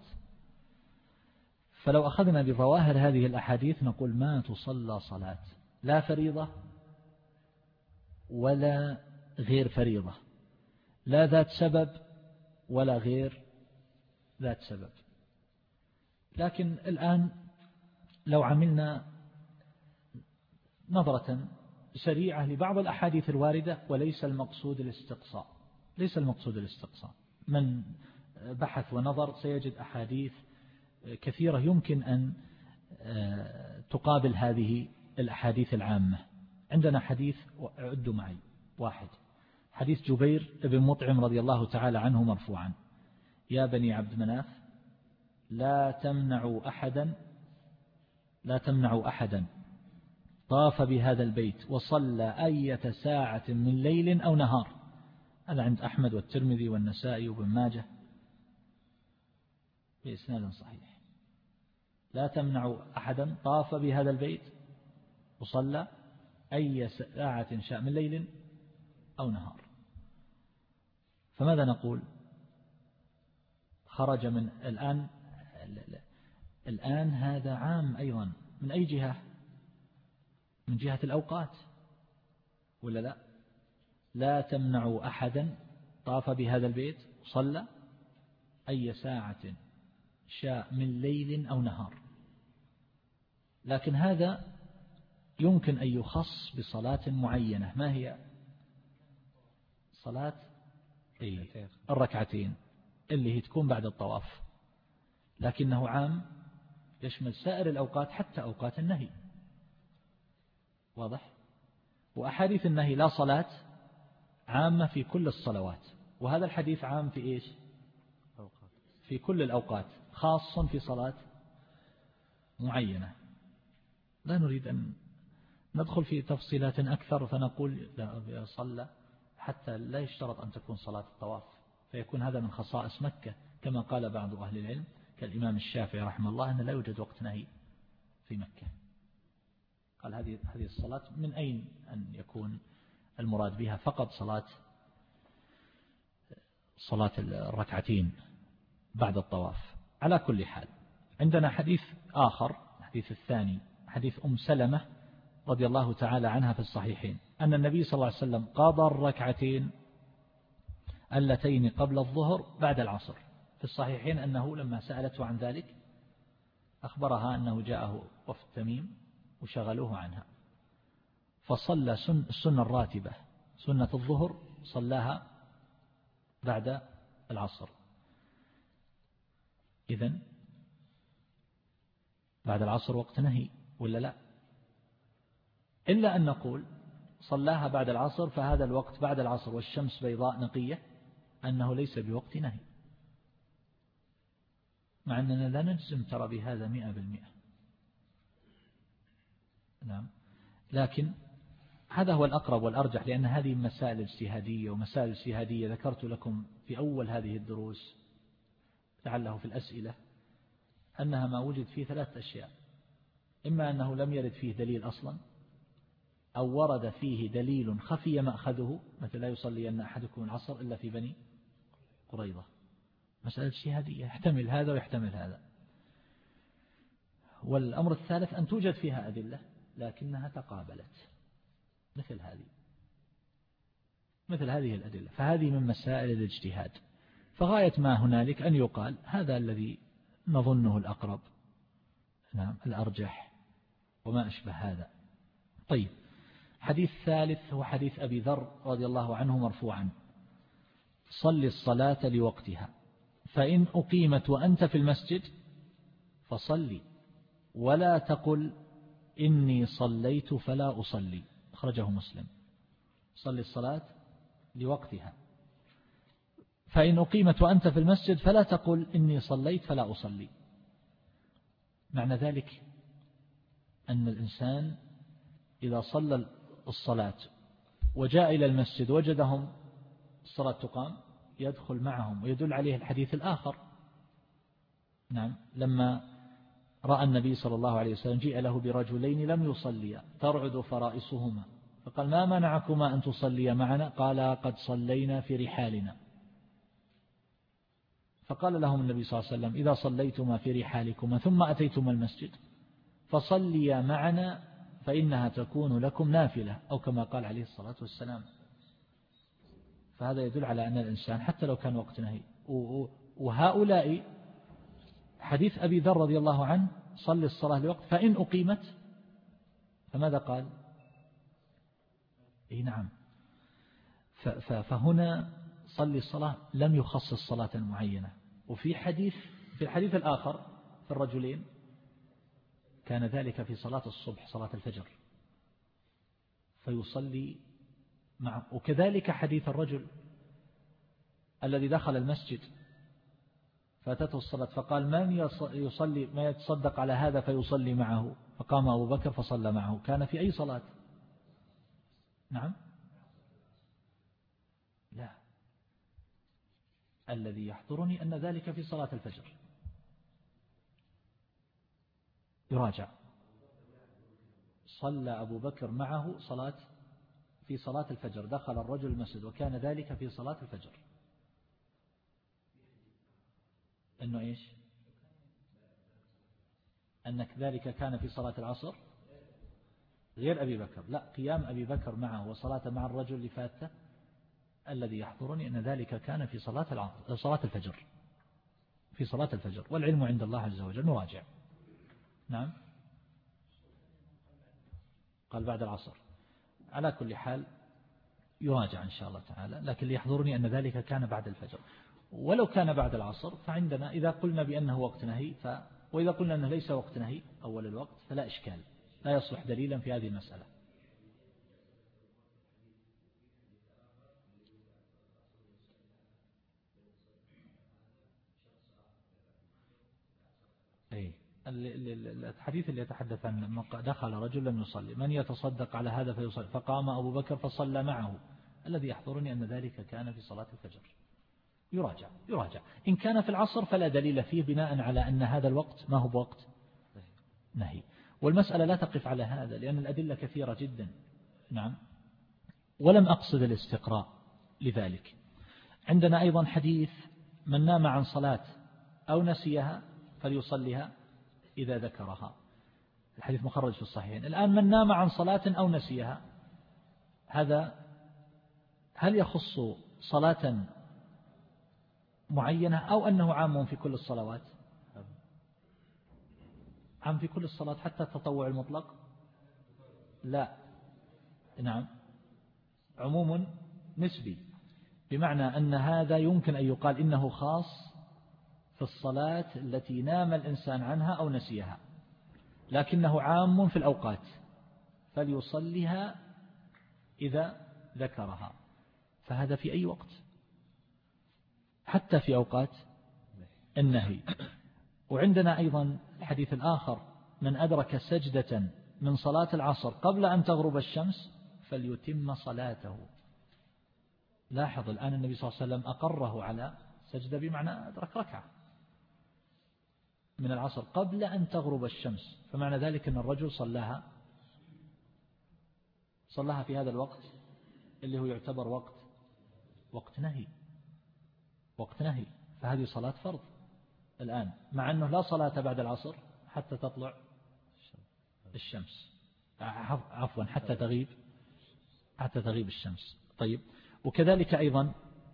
فلو أخذنا بظواهر هذه الأحاديث نقول ما تصلى صلاة، لا فريضة ولا غير فريضة، لا ذات سبب ولا غير ذات سبب. لكن الآن لو عملنا نظرة سريعة لبعض الأحاديث الواردة، وليس المقصود الاستقصاء، ليس المقصود الاستقصاء، من بحث ونظر سيجد أحاديث كثيرة يمكن أن تقابل هذه الأحاديث العامة. عندنا حديث عدوا معي واحد، حديث جبير بن مطعم رضي الله تعالى عنه مرفوعا: يا بني عبد مناف لا تمنعوا أحدا لا تمنعوا أحدا طاف بهذا البيت وصلى أية ساعة من ليل أو نهار. هذا عند أحمد والترمذي والنسائي وابن ماجه بإسناد صحيح. لا تمنعوا أحدا طاف بهذا البيت وصلى أي ساعة شاء من ليل أو نهار. فماذا نقول؟ خرج من الآن الآن هذا عام أيضا. من أي جهة؟ من جهة الأوقات ولا لا؟ لا تمنعوا أحدا طاف بهذا البيت وصلى أي ساعة شاء من ليل أو نهار. لكن هذا يمكن أن يخص بصلاة معينة. ما هي؟ صلاة إيه؟ الركعتين اللي هي تكون بعد الطواف، لكنه عام يشمل سائر الأوقات حتى أوقات النهي. واضح؟ وأحاديث النهي لا صلاة عامة في كل الصلوات، وهذا الحديث عام في إيش؟ في كل الأوقات، خاص في صلاة معينة. لا نريد أن ندخل في تفصيلات أكثر فنقول لا صلى، حتى لا يشترط أن تكون صلاة الطواف، فيكون هذا من خصائص مكة كما قال بعض أهل العلم كالإمام الشافعي رحمه الله أن لا يوجد وقت نهي في مكة. قال هذه هذه الصلاة من أين أن يكون المراد بها فقط صلاة صلاة الركعتين بعد الطواف. على كل حال عندنا حديث آخر، الحديث الثاني حديث أم سلمة رضي الله تعالى عنها في الصحيحين أن النبي صلى الله عليه وسلم قضى الركعتين اللتين قبل الظهر بعد العصر. في الصحيحين أنه لما سألته عن ذلك أخبرها أنه جاءه وفد تميم وشغلوه عنها، فصلى سن السنة الراتبة سنة الظهر صلاها بعد العصر. إذن بعد العصر وقت نهي ولا لا؟ إلا أن نقول صلاها بعد العصر فهذا الوقت بعد العصر والشمس بيضاء نقية أنه ليس بوقت نهي، مع أننا لا نجزم ترى بهذا مئة بالمئة. نعم، لكن هذا هو الأقرب والأرجح، لأن هذه مسائل اجتهادية، ومسائل اجتهادية ذكرت لكم في أول هذه الدروس لعله في الأسئلة أنها ما وجد فيه ثلاث أشياء: إما أنه لم يرد فيه دليل أصلا، أو ورد فيه دليل خفي مأخذه، مثل لا يصلي أن أحدكم العصر إلا في بني قريظة. مسألة اجتهادية يحتمل هذا ويحتمل هذا. والأمر الثالث أن توجد فيها أدلة لكنها تقابلت، مثل هذه مثل هذه الأدلة. فهذه من مسائل الاجتهاد. فغاية ما هنالك أن يقال هذا الذي نظنه الأقرب، نعم الأرجح وما أشبه هذا. طيب، حديث ثالث هو حديث أبي ذر رضي الله عنه مرفوعا: صل الصلاة لوقتها، فإن أقيمت وأنت في المسجد فصلي، ولا تقل إني صليت فلا أصلي، أخرجه مسلم. صلي الصلاة لوقتها، فإن أقيمت وأنت في المسجد فلا تقل إني صليت فلا أصلي. معنى ذلك أن الإنسان إذا صلى الصلاة وجاء إلى المسجد وجدهم الصلاة تقام يدخل معهم، ويدل عليه الحديث الآخر. نعم، لما رأى النبي صلى الله عليه وسلم جيء له برجلين لم يصليا ترعد فرائصهما، فقال ما منعكما أن تصليا معنا؟ قال قد صلينا في رحالنا. فقال لهم النبي صلى الله عليه وسلم إذا صليتما في رحالكما ثم أتيتما المسجد فصليا معنا فإنها تكون لكم نافلة، أو كما قال عليه الصلاة والسلام. فهذا يدل على أن الإنسان حتى لو كان وقت نهي. وهؤلاء حديث أبي ذر رضي الله عنه صل الصلاة لوقت فإن أقيمت، فماذا قال؟ إيه نعم. فهنا صلي الصلاة لم يخصص صلاة معينة. وفي حديث في الحديث الآخر في الرجلين كان ذلك في صلاة الصبح صلاة الفجر فيصلي معه. وكذلك حديث الرجل الذي دخل المسجد فأتته الصلاة فقال من يصلي ما يتصدق على هذا فيصلي معه، فقام أبو بكر فصلى معه. كان في أي صلاة؟ نعم لا، الذي يحضرني أن ذلك في صلاة الفجر. يراجع. صلى أبو بكر معه صلاة في صلاة الفجر، دخل الرجل المسجد وكان ذلك في صلاة الفجر. أنه إيش؟ أنك ذلك كان في صلاة العصر غير أبي بكر. لا، قيام أبي بكر معه وصلاة مع الرجل اللي فاته الذي يحضرني أن ذلك كان في صلاة العصر صلاة الفجر في صلاة الفجر، والعلم عند الله عز وجل. نراجع. نعم، قال بعد العصر. على كل حال يراجع إن شاء الله تعالى، لكن ليحضرني أن ذلك كان بعد الفجر. ولو كان بعد العصر فعندنا إذا قلنا بأنه وقت نهي ف... وإذا قلنا أنه ليس وقت نهي أول الوقت فلا إشكال، لا يصلح دليلا في هذه المسألة. أي الحديث اللي يتحدث عن دخل رجل لم يصلي من يتصدق على هذا فيصلي، فقام أبو بكر فصلى معه. الذي يحضرني أن ذلك كان في صلاة الفجر. يراجع يراجع. إن كان في العصر فلا دليل فيه بناء على أن هذا الوقت ما هو بوقت نهي. والمسألة لا تقف على هذا لأن الأدلة كثيرة جدا. نعم، ولم أقصد الاستقراء لذلك. عندنا أيضا حديث من نام عن صلاة أو نسيها فليصليها إذا ذكرها. الحديث مخرج في الصحيحين. الآن من نام عن صلاة أو نسيها، هذا هل يخص صلاة معينة أو أنه عام في كل الصلوات؟ عام في كل الصلاة حتى التطوع المطلق؟ لا، نعم، عموم نسبي، بمعنى أن هذا يمكن أن يقال إنه خاص في الصلاة التي نام الإنسان عنها أو نسيها، لكنه عام في الأوقات فليصليها إذا ذكرها. فهذا في أي وقت حتى في أوقات النهي. وعندنا أيضا الحديث الآخر من أدرك سجدة من صلاة العصر قبل أن تغرب الشمس فليتم صلاته. لاحظ الآن النبي صلى الله عليه وسلم أقره على سجدة بمعنى أدرك ركعة من العصر قبل أن تغرب الشمس، فمعنى ذلك أن الرجل صلاها صلاها في هذا الوقت اللي هو يعتبر وقت وقت نهي وقت نهي فهذه صلاة فرض الآن، مع أنه لا صلاة بعد العصر حتى تطلع الشمس، عفوا حتى تغيب حتى تغيب الشمس. طيب، وكذلك أيضا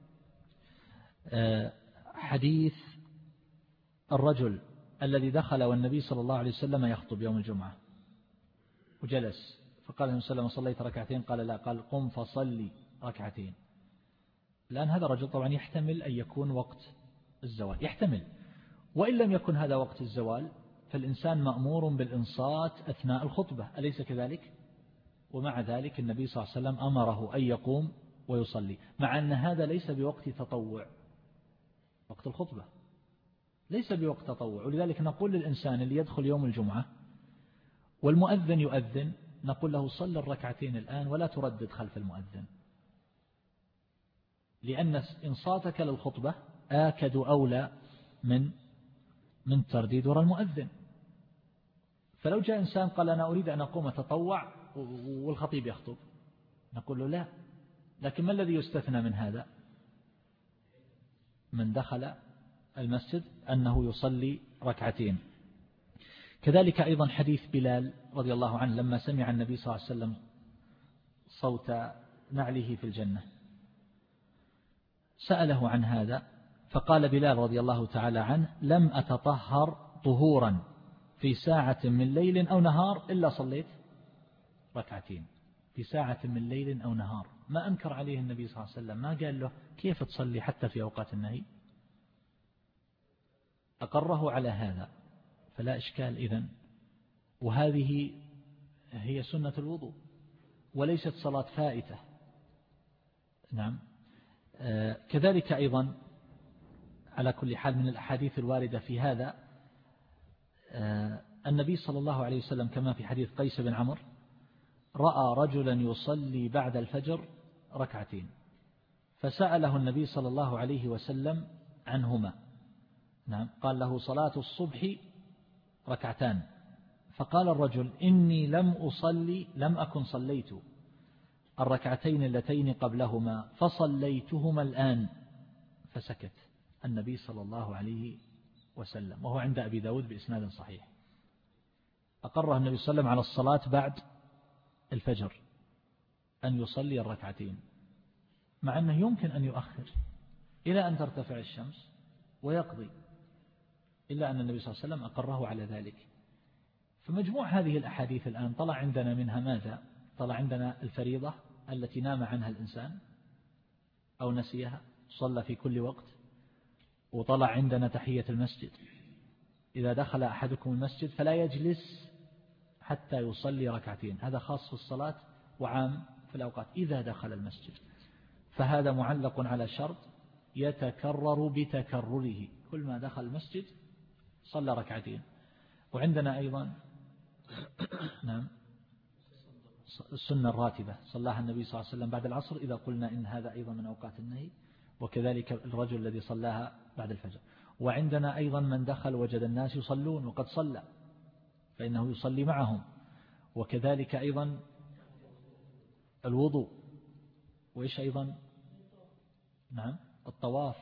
حديث الرجل الذي دخل والنبي صلى الله عليه وسلم يخطب يوم الجمعة وجلس، فقال النبي صلى الله عليه وسلم صليت ركعتين؟ قال لا، قال قم فصلي ركعتين. الآن هذا الرجل طبعا يحتمل أن يكون وقت الزوال، يحتمل، وإن لم يكن هذا وقت الزوال فالإنسان مأمور بالإنصات أثناء الخطبة، أليس كذلك؟ ومع ذلك النبي صلى الله عليه وسلم أمره أن يقوم ويصلي، مع أن هذا ليس بوقت تطوع، وقت الخطبة ليس بوقت تطوع. ولذلك نقول للإنسان اللي يدخل يوم الجمعة والمؤذن يؤذن، نقول له صل الركعتين الآن ولا تردد خلف المؤذن، لأن إنصاتك للخطبة آكد أولى من من ترديد وراء المؤذن. فلو جاء إنسان قال أنا أريد أن أقوم أتطوع والخطيب يخطب، نقول له لا، لكن ما الذي يستثنى من هذا؟ من دخل المسجد أنه يصلي ركعتين. كذلك أيضا حديث بلال رضي الله عنه لما سمع النبي صلى الله عليه وسلم صوت نعله في الجنة سأله عن هذا، فقال بلال رضي الله تعالى عنه لم أتطهر طهورا في ساعة من ليل أو نهار إلا صليت ركعتين، في ساعة من ليل أو نهار. ما أنكر عليه النبي صلى الله عليه وسلم، ما قال له كيف تصلي حتى في أوقات النهي، أقره على هذا، فلا إشكال إذن. وهذه هي سنة الوضوء وليست صلاة فائتة. نعم. آه كذلك أيضا على كل حال من الأحاديث الواردة في هذا آه النبي صلى الله عليه وسلم كما في حديث قيس بن عمرو رأى رجلا يصلي بعد الفجر ركعتين، فسأله النبي صلى الله عليه وسلم عنهما. نعم. قال له صلاة الصبح ركعتان، فقال الرجل إني لم أصلي لم أكن صليت الركعتين اللتين قبلهما فصليتهما الآن، فسكت النبي صلى الله عليه وسلم، وهو عند أبي داود بإسناد صحيح. أقره النبي صلى الله عليه وسلم على الصلاة بعد الفجر أن يصلي الركعتين، مع أنه يمكن أن يؤخر إلى أن ترتفع الشمس ويقضي، إلا أن النبي صلى الله عليه وسلم أقره على ذلك. فمجموع هذه الأحاديث الآن طلع عندنا منها ماذا؟ طلع عندنا الفريضة التي نام عنها الإنسان أو نسيها صلى في كل وقت، وطلع عندنا تحية المسجد، إذا دخل أحدكم المسجد فلا يجلس حتى يصلي ركعتين، هذا خاص في الصلاة وعام في الأوقات إذا دخل المسجد، فهذا معلق على شرط يتكرر بتكرره، كل ما دخل المسجد صلى ركعتين. وعندنا أيضا نعم السنة الراتبة صلاها النبي صلى الله عليه وسلم بعد العصر إذا قلنا إن هذا أيضا من أوقات النهي، وكذلك الرجل الذي صلاها بعد الفجر. وعندنا أيضا من دخل وجد الناس يصلون وقد صلى فإنه يصلي معهم، وكذلك أيضا الوضوء، وإيش أيضا نعم الطواف.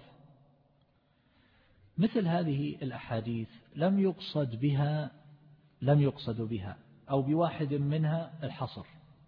مثل هذه الأحاديث لم يقصد بها لم يقصد بها أو بواحد منها الحصر،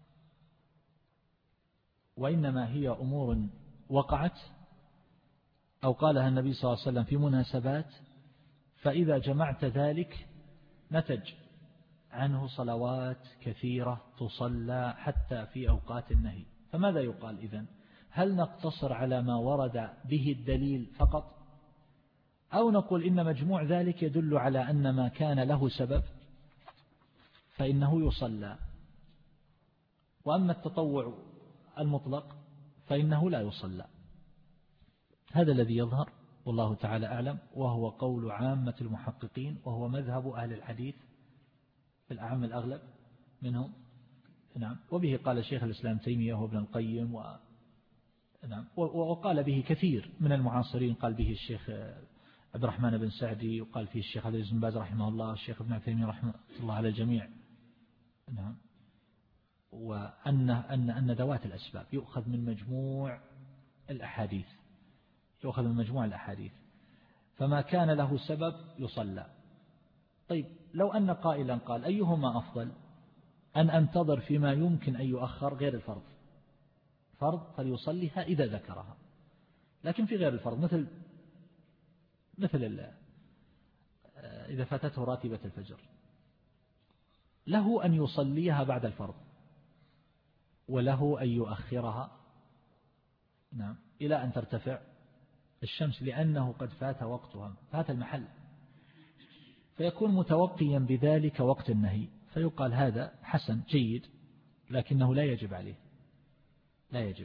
وإنما هي أمور وقعت أو قالها النبي صلى الله عليه وسلم في مناسبات، فإذا جمعت ذلك نتج عنه صلوات كثيرة تصلى حتى في أوقات النهي. فماذا يقال إذن؟ هل نقتصر على ما ورد به الدليل فقط، أو نقول إن مجموع ذلك يدل على أن ما كان له سبب فإنه يصلى، وأما التطوع المطلق فإنه لا يصلى. هذا الذي يظهر والله تعالى أعلم، وهو قول عامة المحققين، وهو مذهب أهل الحديث في الأعم الأغلب منهم. نعم. وبه قال شيخ الإسلام تيمية وابن القيم و... نعم. وقال به كثير من المعاصرين، قال به الشيخ عبد الرحمن بن سعدي، وقال فيه الشيخ عبد العزيز بن باز رحمه الله، الشيخ ابن عثيمين رحمه الله على الجميع. نعم. وأن أن أن ذوات الأسباب يؤخذ من مجموع الأحاديث يؤخذ من مجموع الأحاديث فما كان له سبب يصلى. طيب لو أن قائلا قال أيهما أفضل، أن أنتظر فيما يمكن أن يؤخر غير الفرض، فرض فليصليها إذا ذكرها، لكن في غير الفرض مثل مثل إذا فاتته راتبة الفجر له أن يصليها بعد الفرض، وله أن يؤخرها نعم إلى أن ترتفع الشمس، لأنه قد فات وقتها، فات المحل. فيكون متوقيا بذلك وقت النهي، فيقال هذا حسن جيد لكنه لا يجب عليه، لا يجب.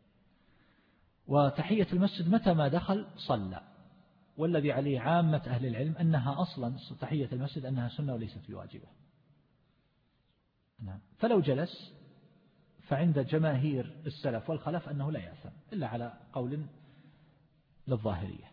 وتحية المسجد متى ما دخل صلى، والذي عليه عامة أهل العلم أنها أصلا تحية المسجد أنها سنة وليست بواجبة. نعم. فلو جلس فعند جماهير السلف والخلف أنه لا يأثم إلا على قول للظاهرية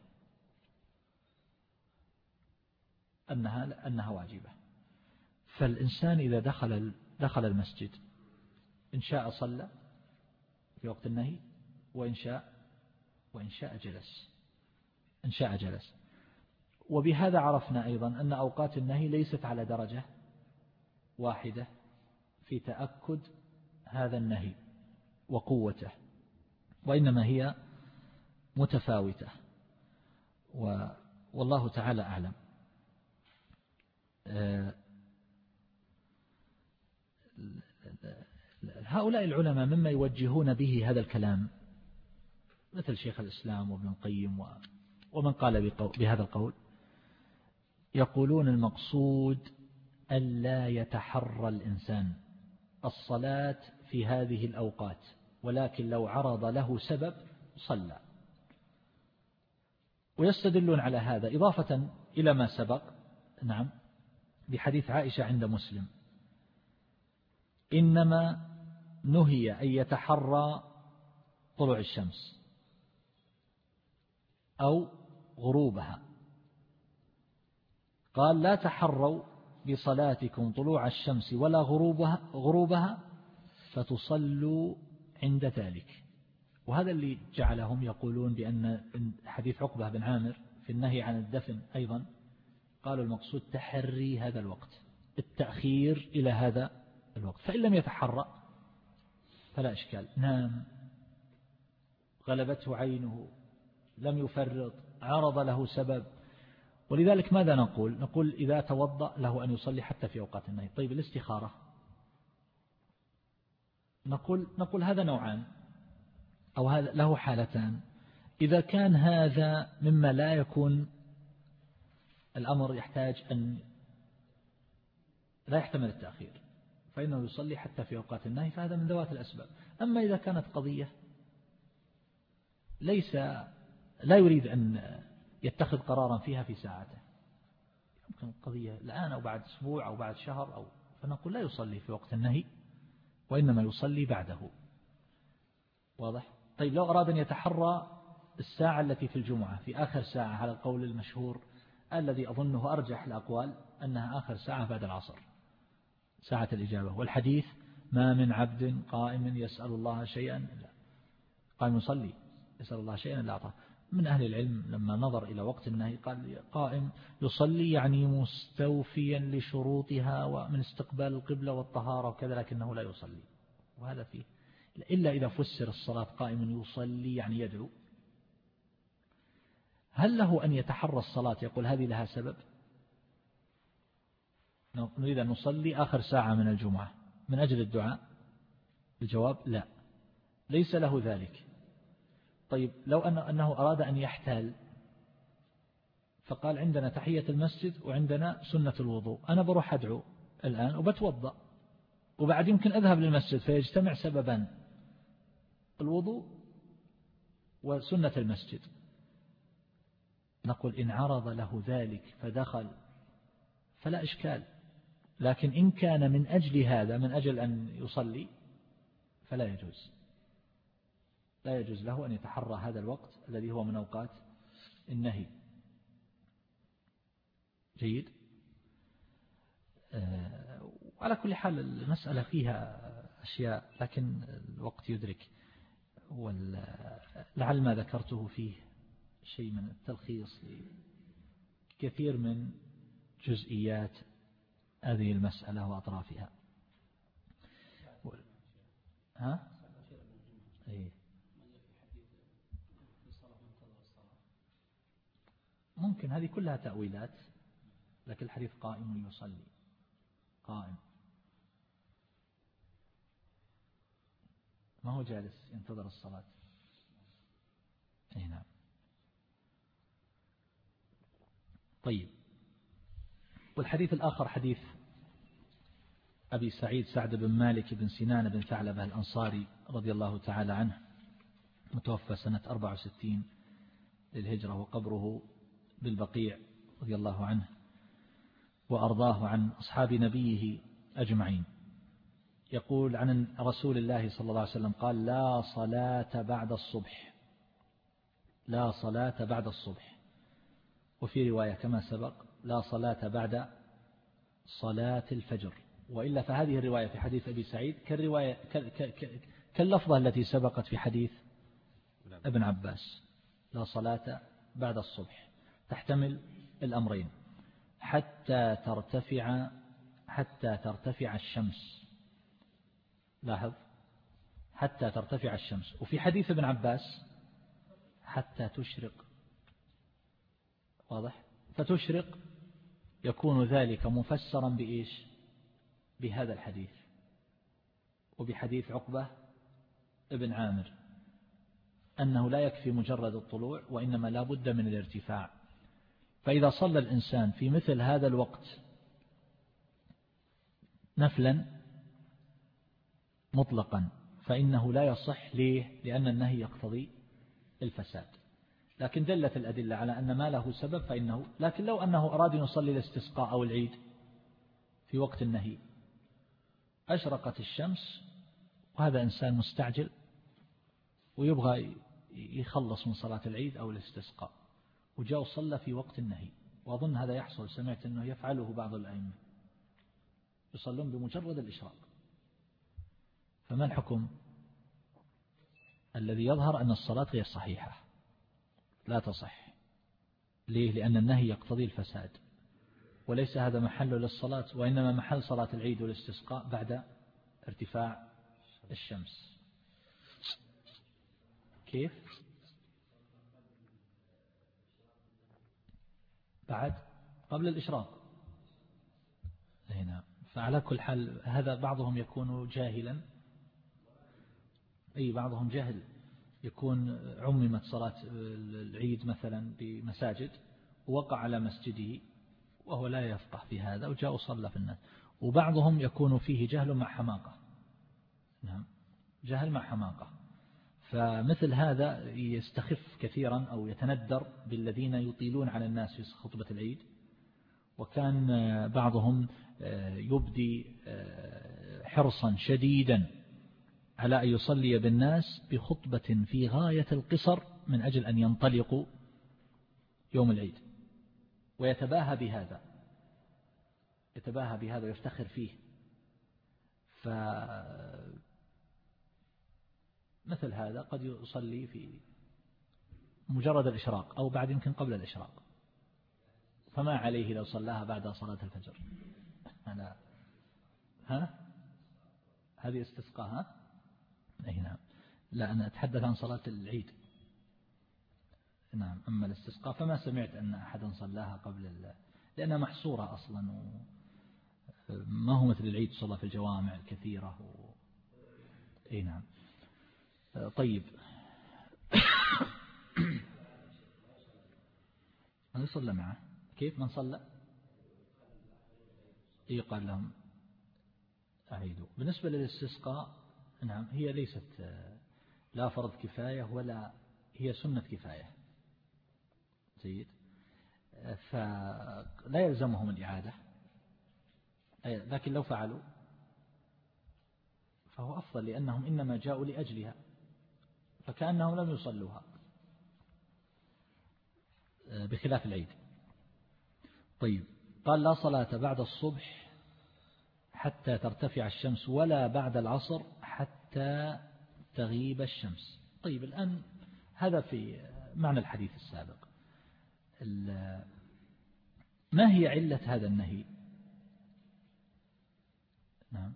أنها أنها واجبة. فالإنسان إذا دخل دخل المسجد إن شاء صلى في وقت النهي، وإن شاء وإن شاء جلس إن شاء جلس. وبهذا عرفنا أيضا أن أوقات النهي ليست على درجة واحدة في تأكد هذا النهي وقوته، وإنما هي متفاوتة، والله تعالى أعلم. هؤلاء العلماء مما يوجهون به هذا الكلام مثل شيخ الإسلام وابن القيم ومن قال بهذا القول، يقولون المقصود ألا يتحرى الإنسان الصلاة في هذه الأوقات، ولكن لو عرض له سبب صلى. ويستدلون على هذا إضافة إلى ما سبق، نعم، بحديث عائشة عند مسلم: إنما نهي أن يتحرى طلوع الشمس أو غروبها، قال: لا تحروا بصلاتكم طلوع الشمس ولا غروبها, غروبها فتصلوا عند ذلك. وهذا اللي جعلهم يقولون بأن حديث عقبة بن عامر في النهي عن الدفن أيضا قالوا المقصود تحري هذا الوقت، التأخير إلى هذا الوقت. فإن لم يتحرى فلا إشكال، نام، غلبته عينه، لم يفرط، عرض له سبب. ولذلك ماذا نقول؟ نقول إذا توضأ له أن يصلي حتى في أوقات النهي. طيب الاستخارة، نقول نقول هذا نوعان أو هذا له حالتان. إذا كان هذا مما لا يكون الأمر يحتاج أن لا يحتمل التأخير فإنه يصلي حتى في أوقات النهي، فهذا من ذوات الأسباب. أما إذا كانت قضية ليس لا يريد أن يتخذ قرارا فيها في ساعته، يمكن قضية الآن أو بعد أسبوع أو بعد شهر، أو فنقول لا يصلي في وقت النهي وإنما يصلي بعده. واضح؟ طيب لو أراد أن يتحرى الساعة التي في الجمعة في آخر ساعة، على القول المشهور الذي أظنه أرجح الأقوال أنها آخر ساعة بعد العصر، ساعة الإجابة، والحديث: ما من عبد قائم يسأل الله شيئا قائم يصلي يسأل الله شيئا لا أعطاه. من أهل العلم لما نظر إلى وقت النهي قال قائم يصلي يعني مستوفيا لشروطها ومن استقبال القبلة والطهارة وكذا، لكنه لا يصلي. وهذا فيه إلا إذا فسر الصلاة قائم يصلي يعني يدعو. هل له أن يتحرى الصلاة يقول هذه لها سبب؟ نريد أن نصلي آخر ساعة من الجمعة من أجل الدعاء؟ الجواب لا، ليس له ذلك. طيب لو أنه أراد أن يحتال فقال عندنا تحية المسجد وعندنا سنة الوضوء، أنا بروح أدعو الآن وبتوضأ وبعد يمكن أذهب للمسجد، فيجتمع سببان: الوضوء وسنة المسجد. نقول إن عرض له ذلك فدخل فلا إشكال، لكن إن كان من أجل هذا من أجل أن يصلي فلا يجوز، لا يجوز له أن يتحرى هذا الوقت الذي هو من أوقات النهي. جيد. آه على كل حال المسألة فيها أشياء لكن الوقت يدرك، ولعل ما ذكرته فيه شيء من التلخيص لكثير من جزئيات هذه المسألة وأطرافها. ها؟ إيه؟ ممكن هذه كلها تأويلات، لكن الحديث قائم يصلي، قائم ما هو جالس ينتظر الصلاة. أي نعم. طيب والحديث الآخر حديث أبي سعيد سعد بن مالك بن سنان بن ثعلبة الأنصاري رضي الله تعالى عنه، متوفى سنة أربع وستين للهجرة، وقبره بالبقيع رضي الله عنه وأرضاه عن أصحاب نبيه أجمعين. يقول عن رسول الله صلى الله عليه وسلم قال: لا صلاة بعد الصبح، لا صلاة بعد الصبح. وفي رواية كما سبق: لا صلاة بعد صلاة الفجر. وإلا فهذه الرواية في حديث أبي سعيد كالرواية كاللفظة التي سبقت في حديث ابن عباس: لا صلاة بعد الصبح، تحتمل الأمرين: حتى ترتفع حتى ترتفع الشمس. لاحظ: حتى ترتفع الشمس. وفي حديث ابن عباس: حتى تشرق. واضح؟ فتشرق يكون ذلك مفسرا بإيش؟ بهذا الحديث وبحديث عقبة ابن عامر أنه لا يكفي مجرد الطلوع، وإنما لا بد من الارتفاع. فإذا صلى الإنسان في مثل هذا الوقت نفلا مطلقا فإنه لا يصح. ليه؟ لأن النهي يقتضي الفساد. لكن دلت الأدلة على أن ما له سبب فإنه. لكن لو أنه أراد أن يصلي الاستسقاء أو العيد في وقت النهي، أشرقت الشمس وهذا إنسان مستعجل ويبغى يخلص من صلاة العيد أو الاستسقاء، وجاء وصلى في وقت النهي، وأظن هذا يحصل، سمعت أنه يفعله بعض الأئمة، يصلون بمجرد الإشراق. فما الحكم؟ الذي يظهر أن الصلاة غير صحيحة، لا تصح. ليه؟ لأن النهي يقتضي الفساد، وليس هذا محل للصلاة، وإنما محل صلاة العيد والاستسقاء بعد ارتفاع الشمس. كيف؟ بعد قبل الإشراق هنا. فعلى كل حال هذا بعضهم يكون جاهلا، أي بعضهم جهل، يكون عممت صلاة العيد مثلا بمساجد ووقع على مسجده وهو لا يفقه في هذا وجاء وصلى في الناس. وبعضهم يكون فيه جهل مع حماقة. نعم، جهل مع حماقة. فمثل هذا يستخف كثيرا أو يتندر بالذين يطيلون على الناس في خطبة العيد. وكان بعضهم يبدي حرصا شديدا على أن يصلي بالناس بخطبة في غاية القصر من أجل أن ينطلقوا يوم العيد، ويتباهى بهذا يتباهى بهذا ويفتخر فيه. فمثل هذا قد يصلي في مجرد الإشراق أو بعد، يمكن قبل الإشراق، فما عليه لو صلاها بعد صلاة الفجر. أنا ها هذه استسقاء. ها أي نعم. لا، أنا أتحدث عن صلاة العيد. نعم. أما الاستسقاء فما سمعت أن أحدا صلاها قبل ال... لأنها محصورة أصلا، وما هو مثل العيد صلى في الجوامع الكثيرة و... أي نعم. طيب. من صلى معه؟ كيف من صلى؟ يقال لهم أعيدوا. بالنسبة للاستسقاء، نعم، هي ليست لا فرض كفاية ولا هي سنة كفاية. جيد. فلا يلزمهم الإعادة، لكن لو فعلوا فهو أفضل، لأنهم إنما جاءوا لأجلها، فكأنهم لم يصلوها، بخلاف العيد. طيب. قال: لا صلاة بعد الصبح حتى ترتفع الشمس، ولا بعد العصر حتى تغيب الشمس. طيب، الآن هذا في معنى الحديث السابق. ما هي علة هذا النهي؟ نعم.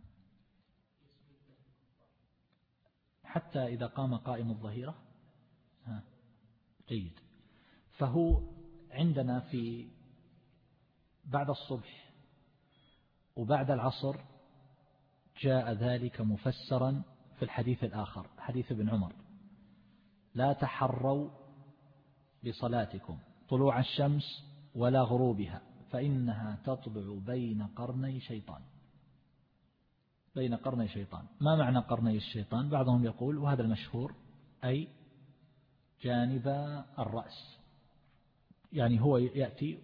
حتى إذا قام قائم الظهيرة. ها. جيد. فهو عندنا في بعد الصبح وبعد العصر جاء ذلك مفسرا في الحديث الآخر، حديث ابن عمر: لا تحروا بصلاتكم طلوع الشمس ولا غروبها، فإنها تطلع بين قرني شيطان. بين قرني شيطان. ما معنى قرني الشيطان؟ بعضهم يقول وهذا المشهور أي جانب الرأس، يعني هو يأتي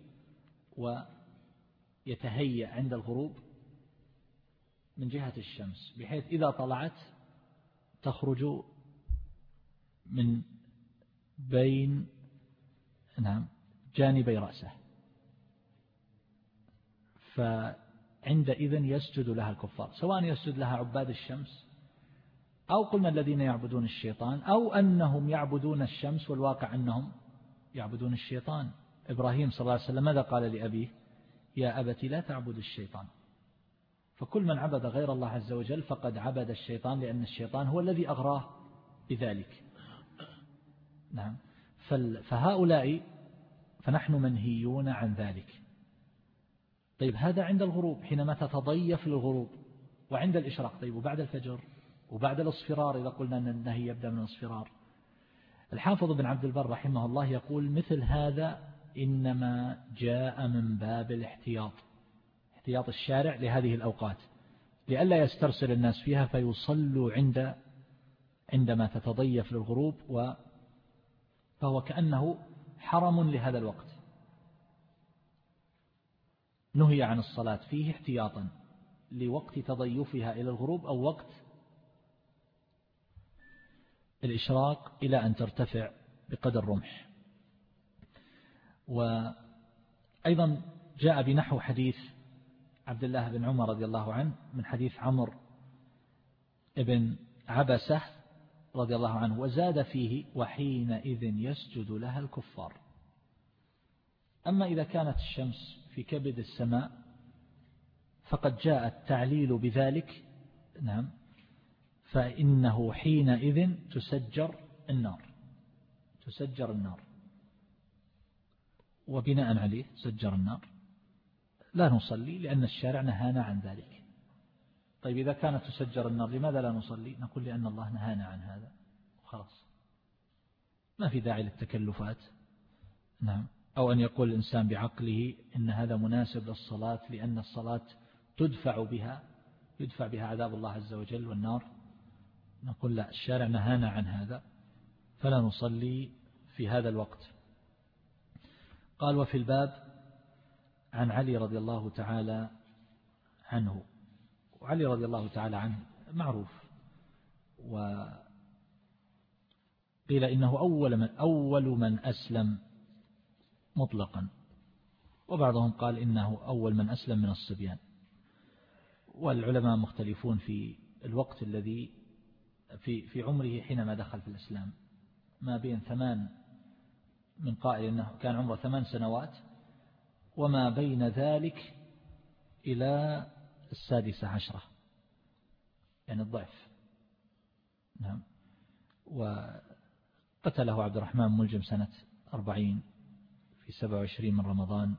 ويتهيأ عند الغروب من جهة الشمس بحيث إذا طلعت تخرج من بين نعم جانبي رأسه، فعندئذ يسجد لها الكفار، سواء يسجد لها عباد الشمس أو قلنا الذين يعبدون الشيطان أو أنهم يعبدون الشمس والواقع أنهم يعبدون الشيطان. إبراهيم صلى الله عليه وسلم ماذا قال لأبيه؟ يا أبت لا تعبد الشيطان. فكل من عبد غير الله عز وجل فقد عبد الشيطان، لأن الشيطان هو الذي أغراه بذلك. نعم. فهؤلاء فنحن منهيون عن ذلك. طيب هذا عند الغروب حينما تتضيف للغروب، وعند الإشراق. طيب وبعد الفجر وبعد الاصفرار إذا قلنا أن النهي يبدأ من الاصفرار. الحافظ بن عبد البر رحمه الله يقول مثل هذا إنما جاء من باب الاحتياط، احتياط الشارع لهذه الأوقات لئلا يسترسل الناس فيها فيصلوا عند عندما تتضيف للغروب، و فهو كأنه حرم لهذا الوقت نهي عن الصلاة فيه احتياطا لوقت تضيفها إلى الغروب أو وقت الإشراق إلى أن ترتفع بقدر رمح. وأيضا جاء بنحو حديث عبد الله بن عمر رضي الله عنه من حديث عمرو بن عبسة رضي الله عنه، وزاد فيه وحينئذ يسجد لها الكفار. أما إذا كانت الشمس في كبد السماء فقد جاء التعليل بذلك، نعم، فإنه حينئذ تسجر النار، تسجر النار، وبناء عليه تسجر النار لا نصلي لأن الشارع نهانا عن ذلك. طيب إذا كانت تسجر النار لماذا لا نصلي؟ نقول لأن الله نهانا عن هذا خلاص، ما في داعي للتكلفات. نعم. أو أن يقول الإنسان بعقله إن هذا مناسب للصلاة لأن الصلاة تدفع بها يدفع بها عذاب الله عز وجل والنار. نقول لا، الشارع نهانا عن هذا فلا نصلي في هذا الوقت. قال وفي الباب عن علي رضي الله تعالى عنه، وعلي رضي الله تعالى عنه معروف، وقيل إنه أول من, أول من أسلم مطلقا، وبعضهم قال إنه أول من أسلم من الصبيان، والعلماء مختلفون في الوقت الذي في في عمره حينما دخل في الإسلام، ما بين ثمان، من قائل إنه كان عمره ثمان سنوات، وما بين ذلك إلى السادسة عشرة، يعني الضعف. نعم. وقتله عبد الرحمن ملجم سنة أربعين في سبع وعشرين من رمضان.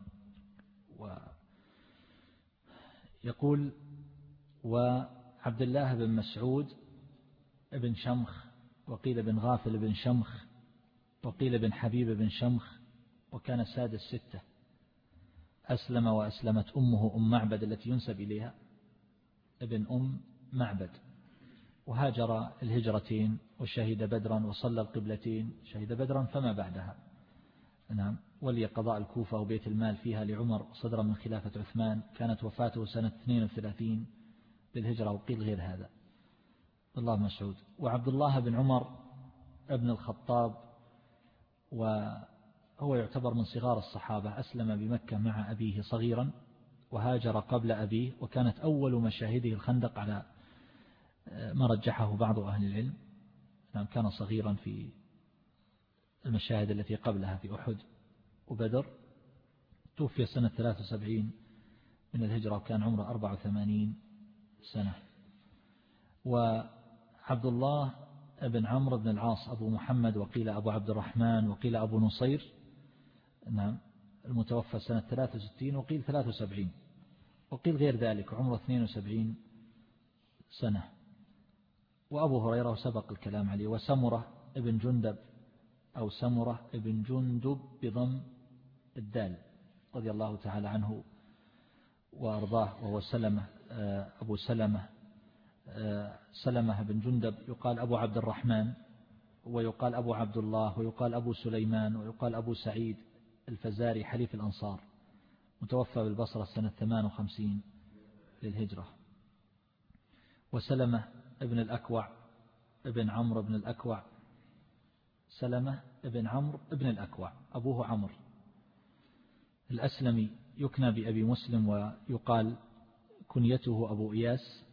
ويقول وعبد الله بن مسعود ابن شمخ، وقيل بن غافل بن شمخ، وقيل بن حبيب بن شمخ، وكان سادس ستة، أسلم وأسلمت أمه أم معبد التي ينسب إليها ابن أم معبد، وهاجر الهجرتين وشهد بدرا وصلى القبلتين، شهد بدرا فما بعدها. نعم. ولي قضاء الكوفة وبيت المال فيها لعمر صدرا من خلافة عثمان، كانت وفاته سنة اثنين وثلاثين للهجرة، وقيل غير هذا. الله مسعود. وعبد الله بن عمر ابن الخطاب، وهو يعتبر من صغار الصحابة، أسلم بمكة مع أبيه صغيرا وهاجر قبل أبيه، وكانت أول مشاهده الخندق على ما رجحه بعض أهل العلم. نعم. كان صغيرا في المشاهد التي قبلها في أحد وبدر. توفي سنة ثلاث وسبعين من الهجرة وكان عمره أربع وثمانين سنة. وعبد الله بن عمرو بن العاص أبو محمد، وقيل أبو عبد الرحمن، وقيل أبو نصير، نعم، المتوفى سنة ثلاث وستين، وقيل ثلاث وسبعين، وقيل غير ذلك، عمره اثنين وسبعين سنة. وأبو هريرة سبق الكلام عليه. وسمرة ابن جندب أو سمرة ابن جندب بضم الدال، رضي الله تعالى عنه وأرضاه، وهو سلمة أبو سلمة سلمة بن جندب، يقال أبو عبد الرحمن، ويقال أبو عبد الله، ويقال أبو سليمان، ويقال أبو سعيد الفزاري حليف الأنصار، متوفى بالبصرة سنة ثمان وخمسين للهجرة. وسلمة ابن الأكوع ابن عمرو بن الأكوع، سلمة ابن عمرو ابن الأكوع أبوه عمرو الأسلمي، يكنى بأبي مسلم، ويقال كنيته أبو إياس،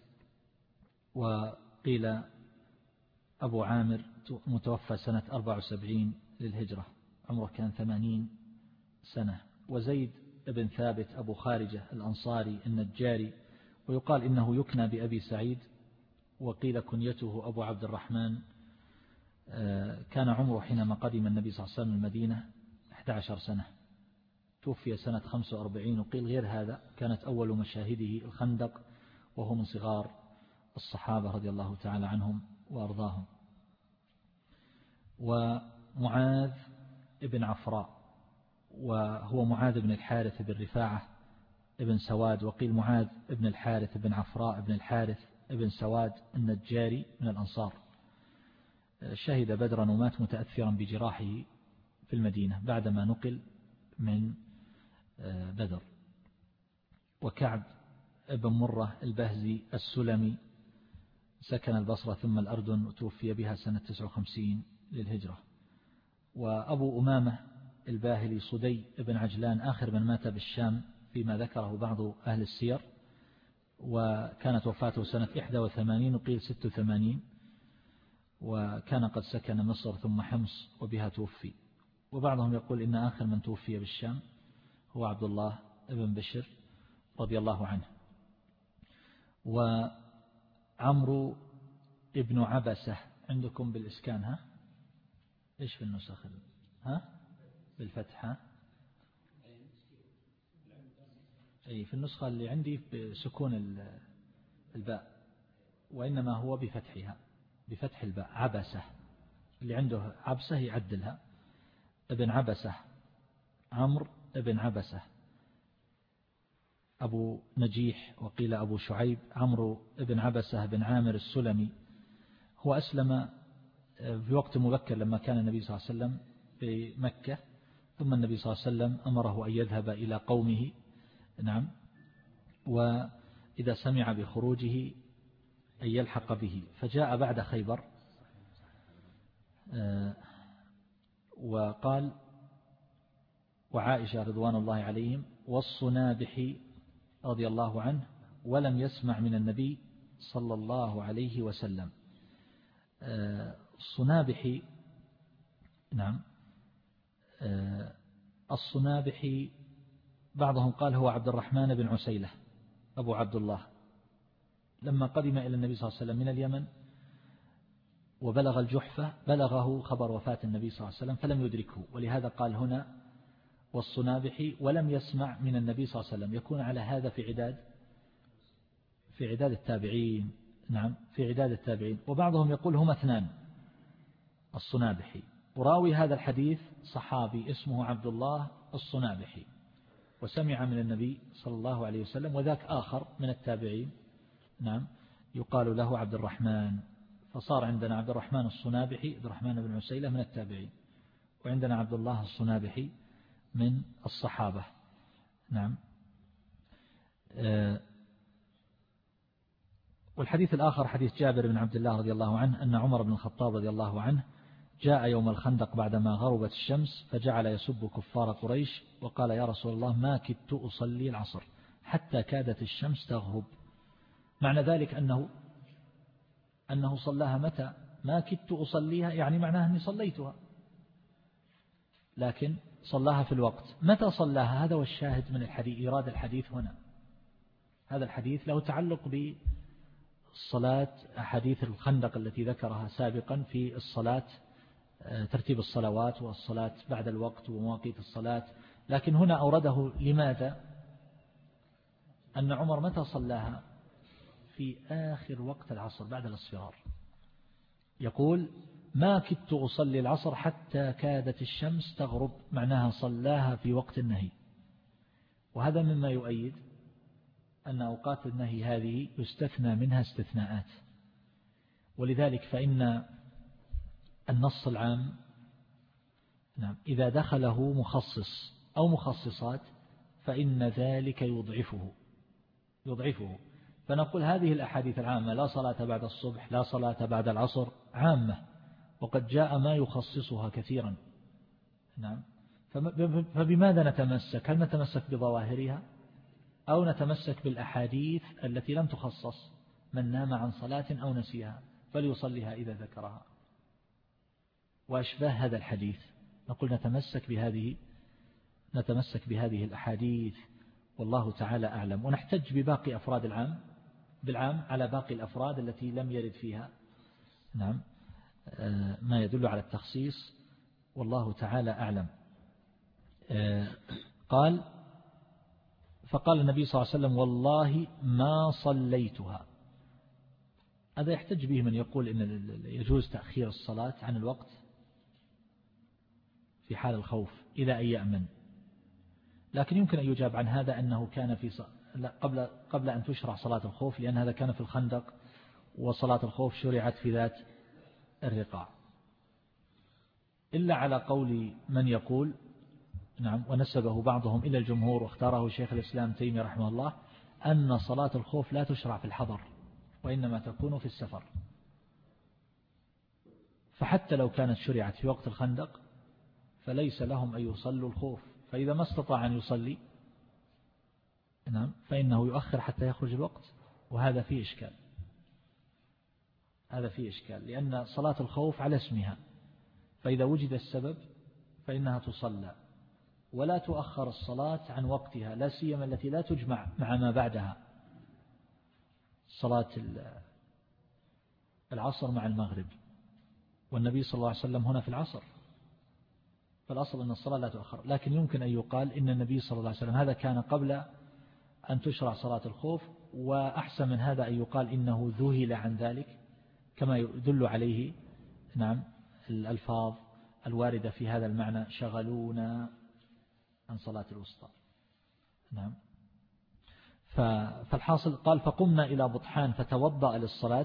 وقيل أبو عامر، متوفى سنة أربع وسبعين للهجرة، عمره كان ثمانين سنة. وزيد ابن ثابت أبو خارجة الأنصاري النجاري، ويقال إنه يكنى بأبي سعيد، وقيل كنيته أبو عبد الرحمن. كان عمره حينما قدم النبي صلى الله عليه وسلم المدينة إحدى عشرة سنة، توفي سنة خمسة وأربعين. وقيل غير هذا كانت أول مشاهده الخندق، وهو من صغار الصحابة رضي الله تعالى عنهم وأرضاهم. ومعاذ ابن عفراء، وهو معاذ بن الحارث بن رفاعة ابن سواد، وقيل معاذ ابن الحارث بن عفراء ابن الحارث ابن سواد النجاري من الأنصار، شهد بدرا ومات متأثرا بجراحه في المدينة بعدما نقل من بدر. وكعب ابن مرة البهزي السلمي، سكن البصرة ثم الأردن، وتوفي بها سنة تسعة وخمسين للهجرة. وأبو أمامة الباهلي صدي ابن عجلان، آخر من مات بالشام فيما ذكره بعض أهل السير، وكانت وفاته سنة إحدى وثمانين وقيل ست وثمانين، وكان قد سكن مصر ثم حمص وبها توفي. وبعضهم يقول إن آخر من توفي بالشام هو عبد الله ابن بشر رضي الله عنه. وعمرو ابن عبسة عندكم بالإسكان، ها إيش في النسخ، ها بالفتحة، أي في النسخة اللي عندي بسكون الباء، وإنما هو بفتحها، بفتح الباء، عبسة. اللي عنده عبسة يعدلها، ابن عبسة، عمرو ابن عبسة أبو نجيح، وقيل أبو شعيب، عمرو ابن عبسة بن عامر السلمي. هو أسلم في وقت مبكر لما كان النبي صلى الله عليه وسلم في مكة، ثم النبي صلى الله عليه وسلم أمره أن يذهب إلى قومه، نعم، وإذا سمع بخروجه أن يلحق به، فجاء بعد خيبر. وقال: وعائشة رضوان الله عليهم والصنابحي رضي الله عنه ولم يسمع من النبي صلى الله عليه وسلم. الصنابحي، نعم، الصنابحي بعضهم قال هو عبد الرحمن بن عسيلة أبو عبد الله، لما قدم إلى النبي صلى الله عليه وسلم من اليمن وبلغ الجحفة بلغه خبر وفاة النبي صلى الله عليه وسلم فلم يدركه، ولهذا قال هنا والصنابحي ولم يسمع من النبي صلى الله عليه وسلم، يكون على هذا في عداد في عداد التابعين، نعم، في عداد التابعين. وبعضهم يقول هما اثنان، الصنابحي، وراوي هذا الحديث صحابي اسمه عبد الله الصنابحي، وسمع من النبي صلى الله عليه وسلم، وذاك آخر من التابعين، نعم، يقال له عبد الرحمن. فصار عندنا عبد الرحمن الصنابحي، عبد الرحمن بن عسيلة من التابعين، وعندنا عبد الله الصنابحي من الصحابة، نعم. والحديث الآخر حديث جابر بن عبد الله رضي الله عنه أن عمر بن الخطاب رضي الله عنه جاء يوم الخندق بعدما غربت الشمس فجعل يسب كفار قريش وقال: يا رسول الله ما كدت أصلي العصر حتى كادت الشمس تغرب. معنى ذلك أنه أنه صلاها متى؟ ما كدت أصليها، يعني معناها أني صليتها، لكن صلاها في الوقت. متى صلاها؟ هذا هو الشاهد من الحديث، إيراد الحديث هنا. هذا الحديث له تعلق بالصلاة، أحاديث الخندق التي ذكرها سابقا في الصلاة، ترتيب الصلوات والصلاة بعد الوقت ومواقيت الصلاة، لكن هنا أورده لماذا؟ أن عمر متى صلاها؟ في آخر وقت العصر بعد الاصفرار. يقول: ما كدت أصلي العصر حتى كادت الشمس تغرب، معناها صلاها في وقت النهي. وهذا مما يؤيد أن أوقات النهي هذه يستثنى منها استثناءات، ولذلك فإن النص العام نعم إذا دخله مخصص أو مخصصات فإن ذلك يضعفه يضعفه فنقول هذه الأحاديث العامة لا صلاة بعد الصبح، لا صلاة بعد العصر، عامة، وقد جاء ما يخصصها كثيرا. نعم فبماذا نتمسك؟ هل نتمسك بظواهرها أو نتمسك بالأحاديث التي لم تخصص؟ من نام عن صلاة أو نسيها فليصليها إذا ذكرها، وأشباه هذا الحديث، نقول نتمسك بهذه نتمسك بهذه الأحاديث، والله تعالى أعلم. ونحتج بباقي أفراد العام بالعام على باقي الأفراد التي لم يرد فيها نعم ما يدل على التخصيص، والله تعالى أعلم. قال فقال النبي صلى الله عليه وسلم والله ما صليتها. هذا يحتج به من يقول إن يجوز تأخير الصلاة عن الوقت في حال الخوف إلى أن يأمن، لكن يمكن أن يجاب عن هذا أنه كان في ص... لا قبل قبل أن تشرع صلاة الخوف، لأن هذا كان في الخندق، وصلاة الخوف شرعت في ذات الرقاع، إلا على قول من يقول نعم ونسبه بعضهم إلى الجمهور واختاره شيخ الإسلام تيمية رحمه الله أن صلاة الخوف لا تشرع في الحضر وإنما تكون في السفر، فحتى لو كانت شرعت في وقت الخندق فليس لهم أن يصلوا الخوف، فإذا ما استطاع أن يصلي نعم فإنه يؤخر حتى يخرج الوقت، وهذا فيه إشكال هذا فيه إشكال لأن صلاة الخوف على اسمها، فإذا وجد السبب فإنها تصلى ولا تؤخر الصلاة عن وقتها، لا سيما التي لا تجمع مع ما بعدها، صلاة العصر مع المغرب، والنبي صلى الله عليه وسلم هنا في العصر، فالأصل أن الصلاة لا تؤخر. لكن يمكن أن يقال إن النبي صلى الله عليه وسلم هذا كان قبل أن تشرع صلاة الخوف، وأحسن من هذا أن يقال إنه ذهل عن ذلك كما يدل عليه نعم الألفاظ الواردة في هذا المعنى شغلونا عن صلاة الوسطى. نعم فالحاصل قال فقمنا إلى بطحان فتوضأ للصلاة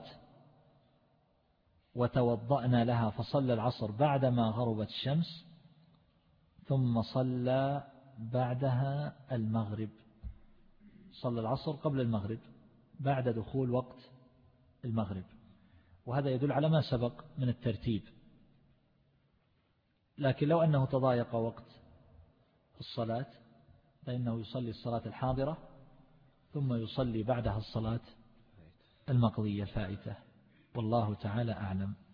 وتوضأنا لها فصلى العصر بعدما غربت الشمس ثم صلى بعدها المغرب، صلى العصر قبل المغرب بعد دخول وقت المغرب، وهذا يدل على ما سبق من الترتيب. لكن لو أنه تضايق وقت الصلاة فإنه يصلي الصلاة الحاضرة ثم يصلي بعدها الصلاة المقضية الفائتة، والله تعالى أعلم.